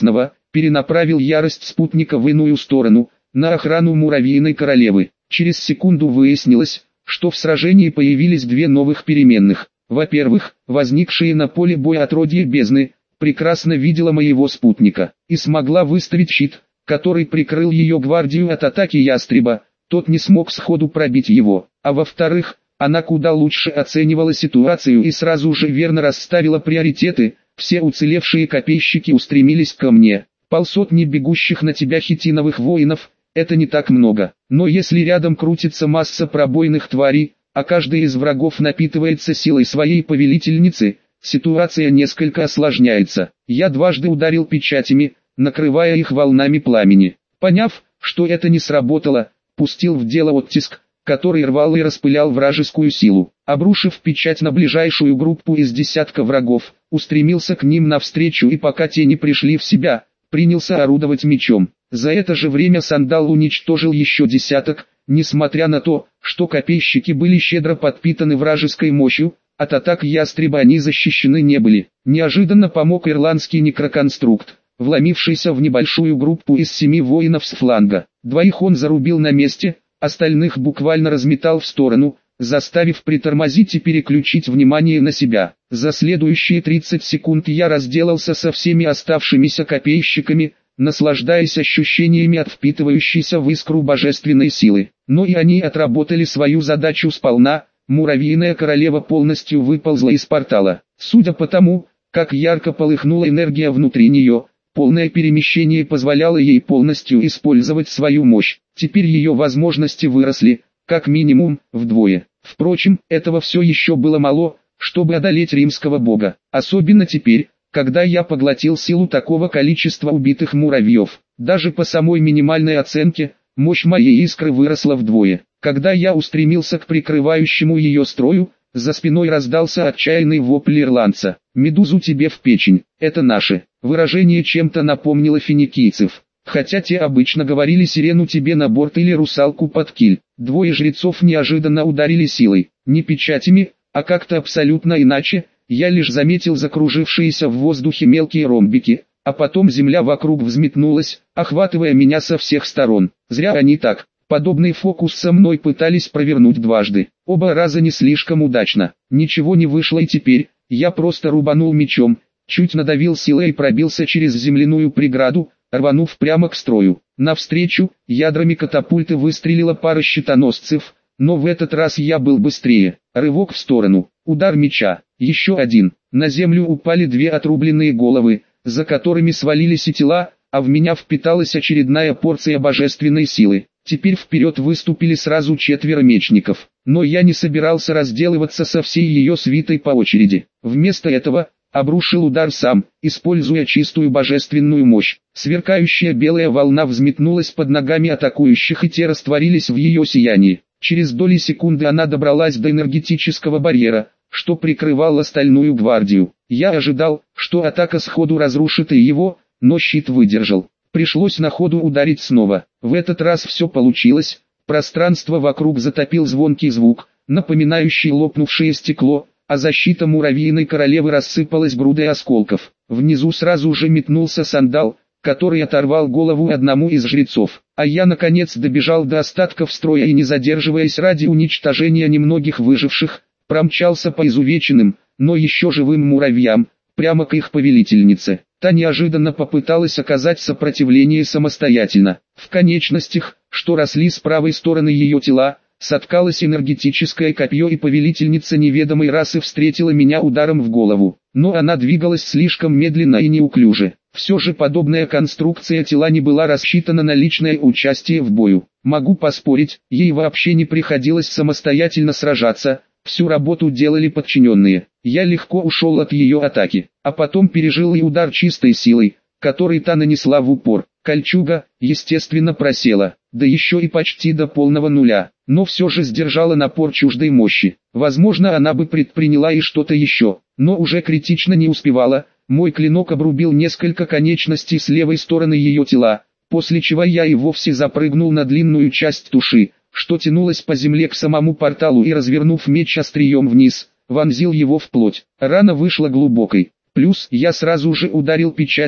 перенаправил ярость спутника в иную сторону, на охрану муравьиной королевы. Через секунду выяснилось, что в сражении появились две новых переменных. Во-первых, возникшие на поле боя отродье бездны прекрасно видела моего спутника и смогла выставить щит, который прикрыл ее гвардию от атаки ястреба. Тот не смог сходу пробить его. А во-вторых, она куда лучше оценивала ситуацию и сразу же верно расставила приоритеты. Все уцелевшие копейщики устремились ко мне. Полсотни бегущих на тебя хитиновых воинов — это не так много. Но если рядом крутится масса пробойных тварей, а каждый из врагов напитывается силой своей повелительницы, ситуация несколько осложняется. Я дважды ударил печатями, накрывая их волнами пламени. Поняв, что это не сработало, пустил в дело оттиск, который рвал и распылял вражескую силу. Обрушив печать на ближайшую группу из десятка врагов, устремился к ним навстречу и пока те не пришли в себя, принялся орудовать мечом. За это же время Сандал уничтожил еще десяток. Несмотря на то, что копейщики были щедро подпитаны вражеской мощью, от атак ястреба они защищены не были. Неожиданно помог ирландский некроконструкт, вломившийся в небольшую группу из семи воинов с фланга. Двоих он зарубил на месте, остальных буквально разметал в сторону, заставив притормозить и переключить внимание на себя. За следующие тридцать секунд я разделался со всеми оставшимися копейщиками, наслаждаясь ощущениями от впитывающейся в искру божественной силы. Но и они отработали свою задачу сполна. Муравьиная королева полностью выползла из портала. Судя по тому, как ярко полыхнула энергия внутри нее, полное перемещение позволяло ей полностью использовать свою мощь. Теперь ее возможности выросли, как минимум, вдвое. Впрочем, этого все еще было мало, чтобы одолеть римского бога. Особенно теперь, когда я поглотил силу такого количества убитых муравьев. Даже по самой минимальной оценке, мощь моей искры выросла вдвое. Когда я устремился к прикрывающему ее строю, за спиной раздался отчаянный вопль ирландца. «Медузу тебе в печень, это наши». Выражение чем-то напомнило финикийцев. Хотя те обычно говорили сирену тебе на борт или русалку под киль. Двое жрецов неожиданно ударили силой. Не печатями, а как-то абсолютно иначе. Я лишь заметил закружившиеся в воздухе мелкие ромбики, а потом земля вокруг взметнулась, охватывая меня со всех сторон. Зря они так. Подобный фокус со мной пытались провернуть дважды. Оба раза не слишком удачно. Ничего не вышло и теперь, я просто рубанул мечом, чуть надавил силой и пробился через земляную преграду, рванув прямо к строю. Навстречу, ядрами катапульты выстрелила пара щитоносцев, но в этот раз я был быстрее. Рывок в сторону, удар меча, еще один. На землю упали две отрубленные головы, за которыми свалились и тела, а в меня впиталась очередная порция божественной силы. Теперь вперед выступили сразу четверо мечников, но я не собирался разделываться со всей ее свитой по очереди. Вместо этого, обрушил удар сам, используя чистую божественную мощь. Сверкающая белая волна взметнулась под ногами атакующих, и те растворились в ее сиянии. Через доли секунды она добралась до энергетического барьера, что прикрывал остальную гвардию. Я ожидал, что атака сходу разрушит и его, но щит выдержал. Пришлось на ходу ударить снова. В этот раз все получилось. Пространство вокруг затопил звонкий звук, напоминающий лопнувшее стекло, а защита муравьиной королевы рассыпалась грудой осколков. Внизу сразу же метнулся Сандал, который оторвал голову одному из жрецов. А я наконец добежал до остатков строя и, не задерживаясь ради уничтожения немногих выживших, промчался по изувеченным, но еще живым муравьям, прямо к их повелительнице. Та неожиданно попыталась оказать сопротивление самостоятельно. В конечностях, что росли с правой стороны ее тела, соткалось энергетическое копье, и повелительница неведомой расы встретила меня ударом в голову. Но она двигалась слишком медленно и неуклюже. Все же подобная конструкция тела не была рассчитана на личное участие в бою. Могу поспорить, ей вообще не приходилось самостоятельно сражаться. Всю работу делали подчиненные. Я легко ушел от ее атаки, а потом пережил и удар чистой силой, который та нанесла в упор. Кольчуга, естественно, просела, да еще и почти до полного нуля, но все же сдержала напор чуждой мощи. Возможно, она бы предприняла и что-то еще, но уже критично не успевала. Мой клинок обрубил несколько конечностей с левой стороны ее тела, после чего я и вовсе запрыгнул на длинную часть туши, что тянулась по земле к самому порталу, и, развернув меч острием вниз, вонзил его в плоть. Рана вышла глубокой. Плюс я сразу же ударил печатью,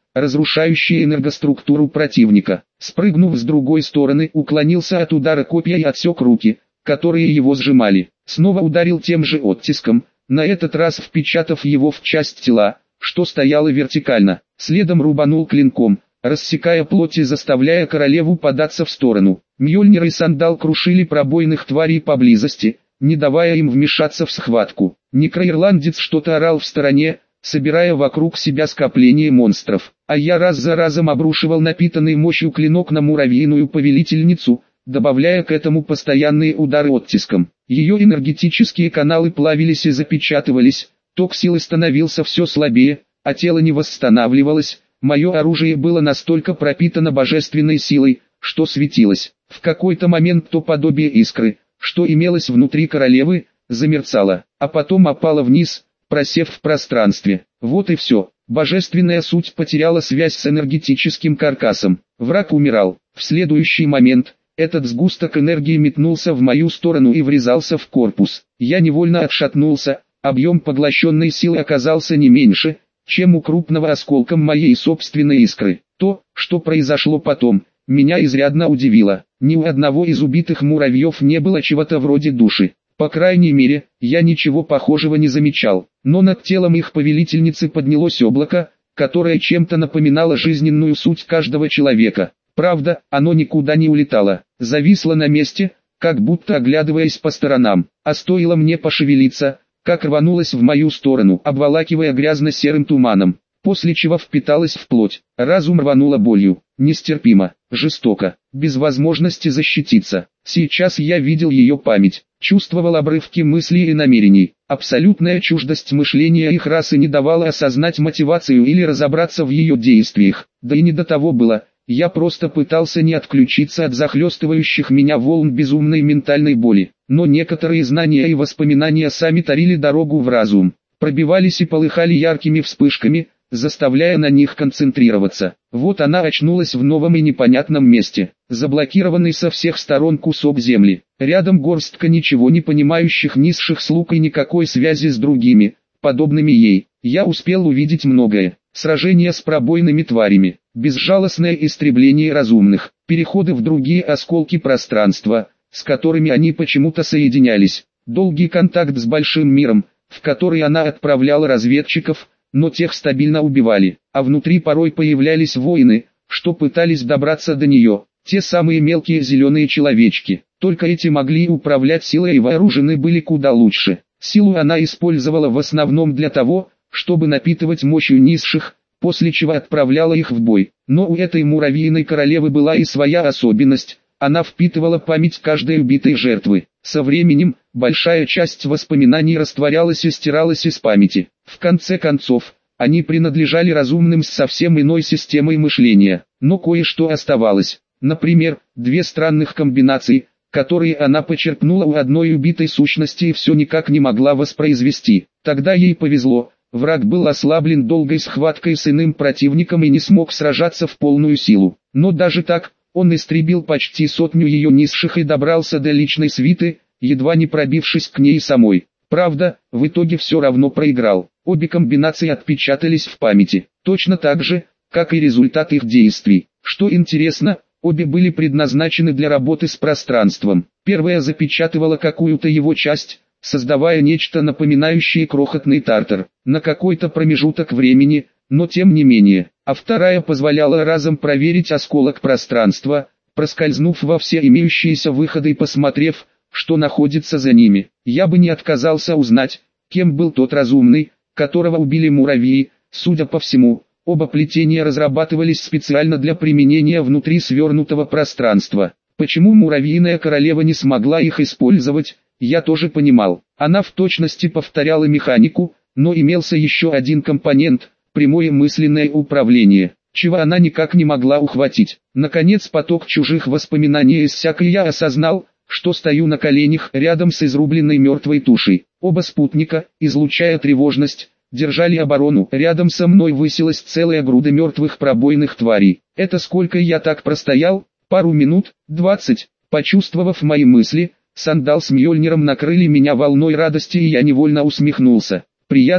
разрушающие энергоструктуру противника. Спрыгнув с другой стороны, уклонился от удара копья и отсек руки, которые его сжимали. Снова ударил тем же оттиском, на этот раз впечатав его в часть тела, что стояла вертикально. Следом рубанул клинком, рассекая плоть и заставляя королеву податься в сторону. Мьёльнир и Сандал крушили пробойных тварей поблизости, не давая им вмешаться в схватку. Некроирландец что-то орал в стороне, собирая вокруг себя скопление монстров, а я раз за разом обрушивал напитанный мощью клинок на муравьиную повелительницу, добавляя к этому постоянные удары оттиском. Ее энергетические каналы плавились и запечатывались, ток силы становился все слабее, а тело не восстанавливалось. Мое оружие было настолько пропитано божественной силой, что светилось. В какой-то момент то подобие искры, что имелось внутри королевы, замерцало, а потом опало вниз, просев в пространстве. Вот и все. Божественная суть потеряла связь с энергетическим каркасом. Враг умирал. В следующий момент, этот сгусток энергии метнулся в мою сторону и врезался в корпус. Я невольно отшатнулся, объем поглощенной силы оказался не меньше, чем у крупного осколка моей собственной искры. То, что произошло потом, меня изрядно удивило. Ни у одного из убитых муравьев не было чего-то вроде души. По крайней мере, я ничего похожего не замечал. Но над телом их повелительницы поднялось облако, которое чем-то напоминало жизненную суть каждого человека. Правда, оно никуда не улетало, зависло на месте, как будто оглядываясь по сторонам. А стоило мне пошевелиться, как рванулось в мою сторону, обволакивая грязно-серым туманом, после чего впиталось в плоть. Разум рвануло болью, нестерпимо, жестоко, без возможности защититься. Сейчас я видел ее память, чувствовал обрывки мыслей и намерений. Абсолютная чуждость мышления их расы не давала осознать мотивацию или разобраться в ее действиях. Да и не до того было, я просто пытался не отключиться от захлестывающих меня волн безумной ментальной боли. Но некоторые знания и воспоминания сами тарили дорогу в разум, пробивались и полыхали яркими вспышками, заставляя на них концентрироваться. Вот она очнулась в новом и непонятном месте, заблокированный со всех сторон кусок земли. Рядом горстка ничего не понимающих низших слуг и никакой связи с другими, подобными ей. Я успел увидеть многое. Сражения с пробойными тварями, безжалостное истребление разумных, переходы в другие осколки пространства, с которыми они почему-то соединялись, долгий контакт с большим миром, в который она отправляла разведчиков, но тех стабильно убивали, а внутри порой появлялись воины, что пытались добраться до нее, те самые мелкие зеленые человечки. Только эти могли управлять силой и вооружены были куда лучше. Силу она использовала в основном для того, чтобы напитывать мощью низших, после чего отправляла их в бой. Но у этой муравьиной королевы была и своя особенность, она впитывала память каждой убитой жертвы. Со временем, большая часть воспоминаний растворялась и стиралась из памяти. В конце концов, они принадлежали разумным с совсем иной системой мышления, но кое-что оставалось. Например, две странных комбинации, которые она почерпнула у одной убитой сущности и все никак не могла воспроизвести. Тогда ей повезло, враг был ослаблен долгой схваткой с иным противником и не смог сражаться в полную силу. Но даже так, он истребил почти сотню ее низших и добрался до личной свиты, едва не пробившись к ней самой. Правда, в итоге все равно проиграл. Обе комбинации отпечатались в памяти, точно так же, как и результат их действий. Что интересно, обе были предназначены для работы с пространством. Первая запечатывала какую-то его часть, создавая нечто напоминающее крохотный тартар, на какой-то промежуток времени, но тем не менее. А вторая позволяла разом проверить осколок пространства, проскользнув во все имеющиеся выходы и посмотрев, что находится за ними. Я бы не отказался узнать, кем был тот разумный, которого убили муравьи. Судя по всему, оба плетения разрабатывались специально для применения внутри свернутого пространства. Почему муравьиная королева не смогла их использовать, я тоже понимал. Она в точности повторяла механику, но имелся еще один компонент – прямое мысленное управление, чего она никак не могла ухватить. Наконец поток чужих воспоминаний иссяк, и я осознал, что стою на коленях рядом с изрубленной мертвой тушей. Оба спутника, излучая тревожность, держали оборону. Рядом со мной высилась целая груда мертвых пробойных тварей. Это сколько я так простоял? Пару минут, двадцать. Почувствовав мои мысли, Сандал с Мьёльниром накрыли меня волной радости, и я невольно усмехнулся. Приятно,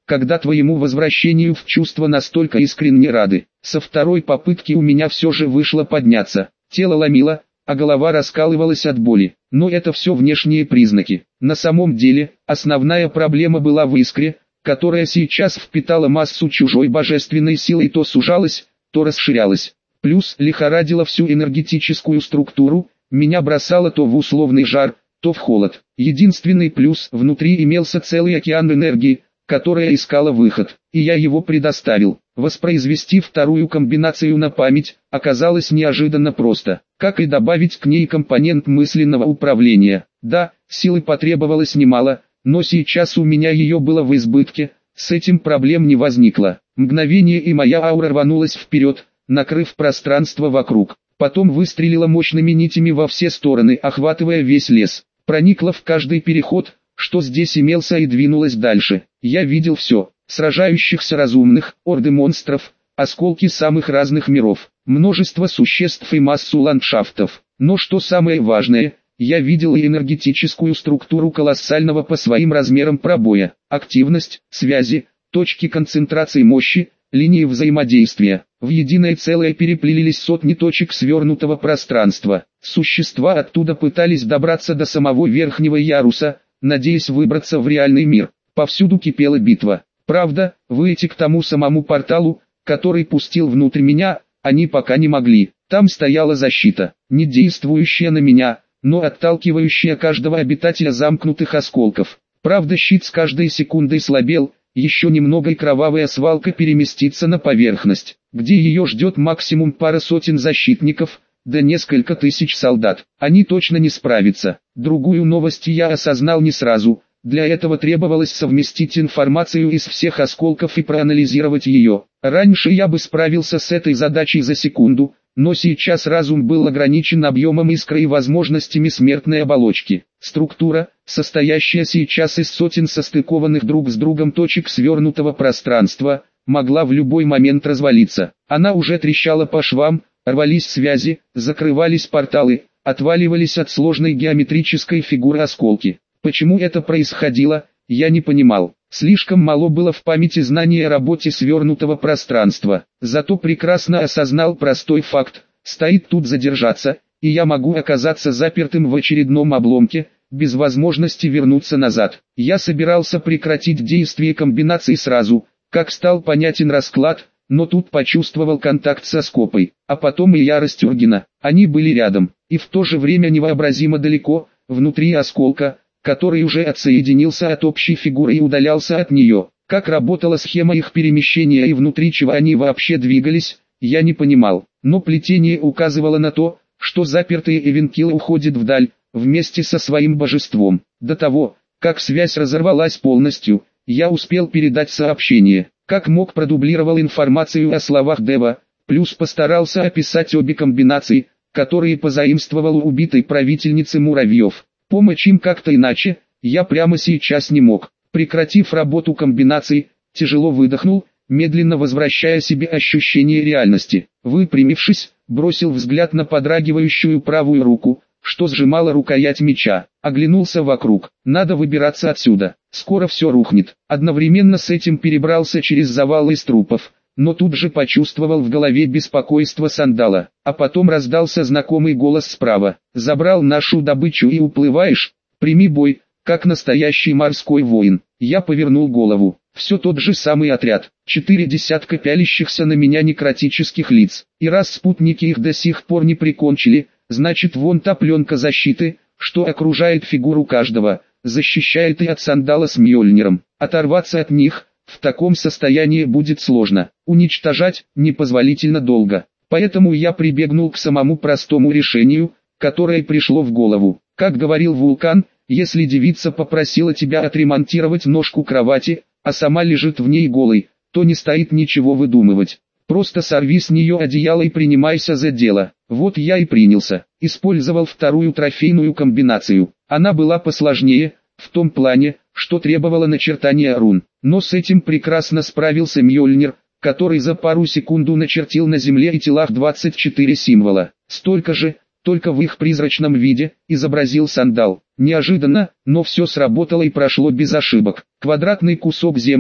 когда твоему возвращению в чувство настолько искренне рады. Со второй попытки у меня все же вышло подняться. Тело ломило, а голова раскалывалась от боли. Но это все внешние признаки. На самом деле, основная проблема была в искре, которая сейчас впитала массу чужой божественной силы и то сужалась, то расширялась. Плюс лихорадила всю энергетическую структуру, меня бросало то в условный жар, то в холод. Единственный плюс: внутри имелся целый океан энергии, которая искала выход, и я его предоставил. Воспроизвести вторую комбинацию на память оказалось неожиданно просто, как и добавить к ней компонент мысленного управления. Да, силы потребовалось немало, но сейчас у меня ее было в избытке, с этим проблем не возникло. Мгновение, и моя аура рванулась вперед, накрыв пространство вокруг. Потом выстрелила мощными нитями во все стороны, охватывая весь лес. Проникла в каждый переход, что здесь имелся, и двинулась дальше. Я видел все: сражающихся разумных, орды монстров, осколки самых разных миров, множество существ и массу ландшафтов. Но что самое важное, я видел и энергетическую структуру колоссального по своим размерам пробоя, активность, связи, точки концентрации мощи, линии взаимодействия. В единое целое переплелись сотни точек свернутого пространства. Существа оттуда пытались добраться до самого верхнего яруса, надеясь выбраться в реальный мир. Повсюду кипела битва. Правда, выйти к тому самому порталу, который пустил внутрь меня, они пока не могли. Там стояла защита, не действующая на меня, но отталкивающая каждого обитателя замкнутых осколков. Правда, щит с каждой секундой слабел, еще немного и кровавая свалка переместится на поверхность, где ее ждет максимум пара сотен защитников, да несколько тысяч солдат. Они точно не справятся. Другую новость я осознал не сразу. Для этого требовалось совместить информацию из всех осколков и проанализировать ее. Раньше я бы справился с этой задачей за секунду, но сейчас разум был ограничен объемом искры и возможностями смертной оболочки. Структура, состоящая сейчас из сотен состыкованных друг с другом точек свернутого пространства, могла в любой момент развалиться. Она уже трещала по швам, рвались связи, закрывались порталы, отваливались от сложной геометрической фигуры осколки. Почему это происходило, я не понимал. Слишком мало было в памяти знаний о работе свернутого пространства. Зато прекрасно осознал простой факт: стоит тут задержаться, и я могу оказаться запертым в очередном обломке, без возможности вернуться назад. Я собирался прекратить действие комбинации сразу, как стал понятен расклад, но тут почувствовал контакт со Скопой, а потом и ярость Ургена. Они были рядом, и в то же время невообразимо далеко, внутри осколка, который уже отсоединился от общей фигуры и удалялся от нее. Как работала схема их перемещения и внутри чего они вообще двигались, я не понимал, но плетение указывало на то, что запертые Эвенкилы уходят вдаль, вместе со своим божеством. До того, как связь разорвалась полностью, я успел передать сообщение. Как мог, продублировал информацию о словах Дева, плюс постарался описать обе комбинации, которые позаимствовал у убитой правительницы муравьев. Помочь им как-то иначе, я прямо сейчас не мог. Прекратив работу комбинаций, тяжело выдохнул, медленно возвращая себе ощущение реальности. Выпрямившись, бросил взгляд на подрагивающую правую руку, что сжимала рукоять меча. Оглянулся вокруг. Надо выбираться отсюда. Скоро все рухнет. Одновременно с этим перебрался через завал из трупов, но тут же почувствовал в голове беспокойство Сандала. А потом раздался знакомый голос справа: «Забрал нашу добычу и уплываешь? Прими бой, как настоящий морской воин». Я повернул голову. Все тот же самый отряд. Четыре десятка пялящихся на меня некротических лиц. И раз спутники их до сих пор не прикончили, значит вон та пленка защиты, что окружает фигуру каждого, защищает и от Сандала с Мьёльниром. Оторваться от них в таком состоянии будет сложно. Уничтожать непозволительно долго. Поэтому я прибегнул к самому простому решению, которое пришло в голову. Как говорил Вулкан, если девица попросила тебя отремонтировать ножку кровати, а сама лежит в ней голой, то не стоит ничего выдумывать. Просто сорви с нее одеяло и принимайся за дело. Вот я и принялся. Использовал вторую трофейную комбинацию. Она была посложнее, в том плане, что требовала начертания рун. Но с этим прекрасно справился Мьёльнир, который за пару секунд начертил на земле и телах двадцать четыре символа. Столько же, только в их призрачном виде, изобразил Сандал. Неожиданно, но все сработало и прошло без ошибок. Квадратный кусок земли,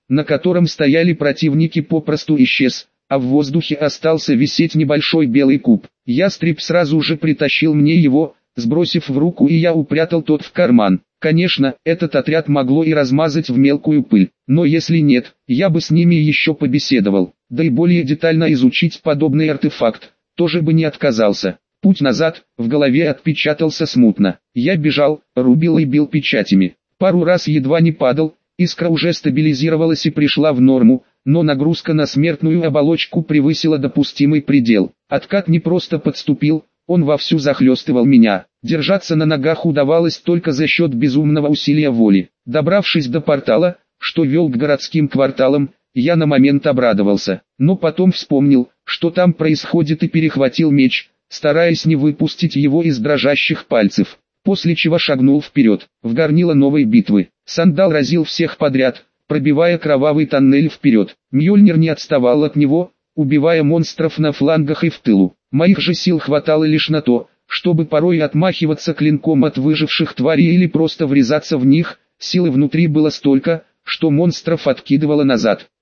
на котором стояли противники, попросту исчез, а в воздухе остался висеть небольшой белый куб. Ястреб сразу же притащил мне его, сбросив в руку, и я упрятал тот в карман. Конечно, этот отряд могло и размазать в мелкую пыль, но если нет, я бы с ними еще побеседовал, да и более детально изучить подобный артефакт, тоже бы не отказался. Путь назад, в голове отпечатался смутно. Я бежал, рубил и бил печатями. Пару раз едва не падал, искра уже стабилизировалась и пришла в норму, но нагрузка на смертную оболочку превысила допустимый предел. Откат не просто подступил, он вовсю захлестывал меня. Держаться на ногах удавалось только за счет безумного усилия воли. Добравшись до портала, что вел к городским кварталам, я на момент обрадовался, но потом вспомнил, что там происходит, и перехватил меч, стараясь не выпустить его из дрожащих пальцев, после чего шагнул вперед, в горнило новой битвы. Сандал разил всех подряд, пробивая кровавый тоннель вперед. Мьёльнир не отставал от него, убивая монстров на флангах и в тылу. Моих же сил хватало лишь на то, чтобы порой отмахиваться клинком от выживших тварей или просто врезаться в них. Силы внутри было столько, что монстров откидывало назад.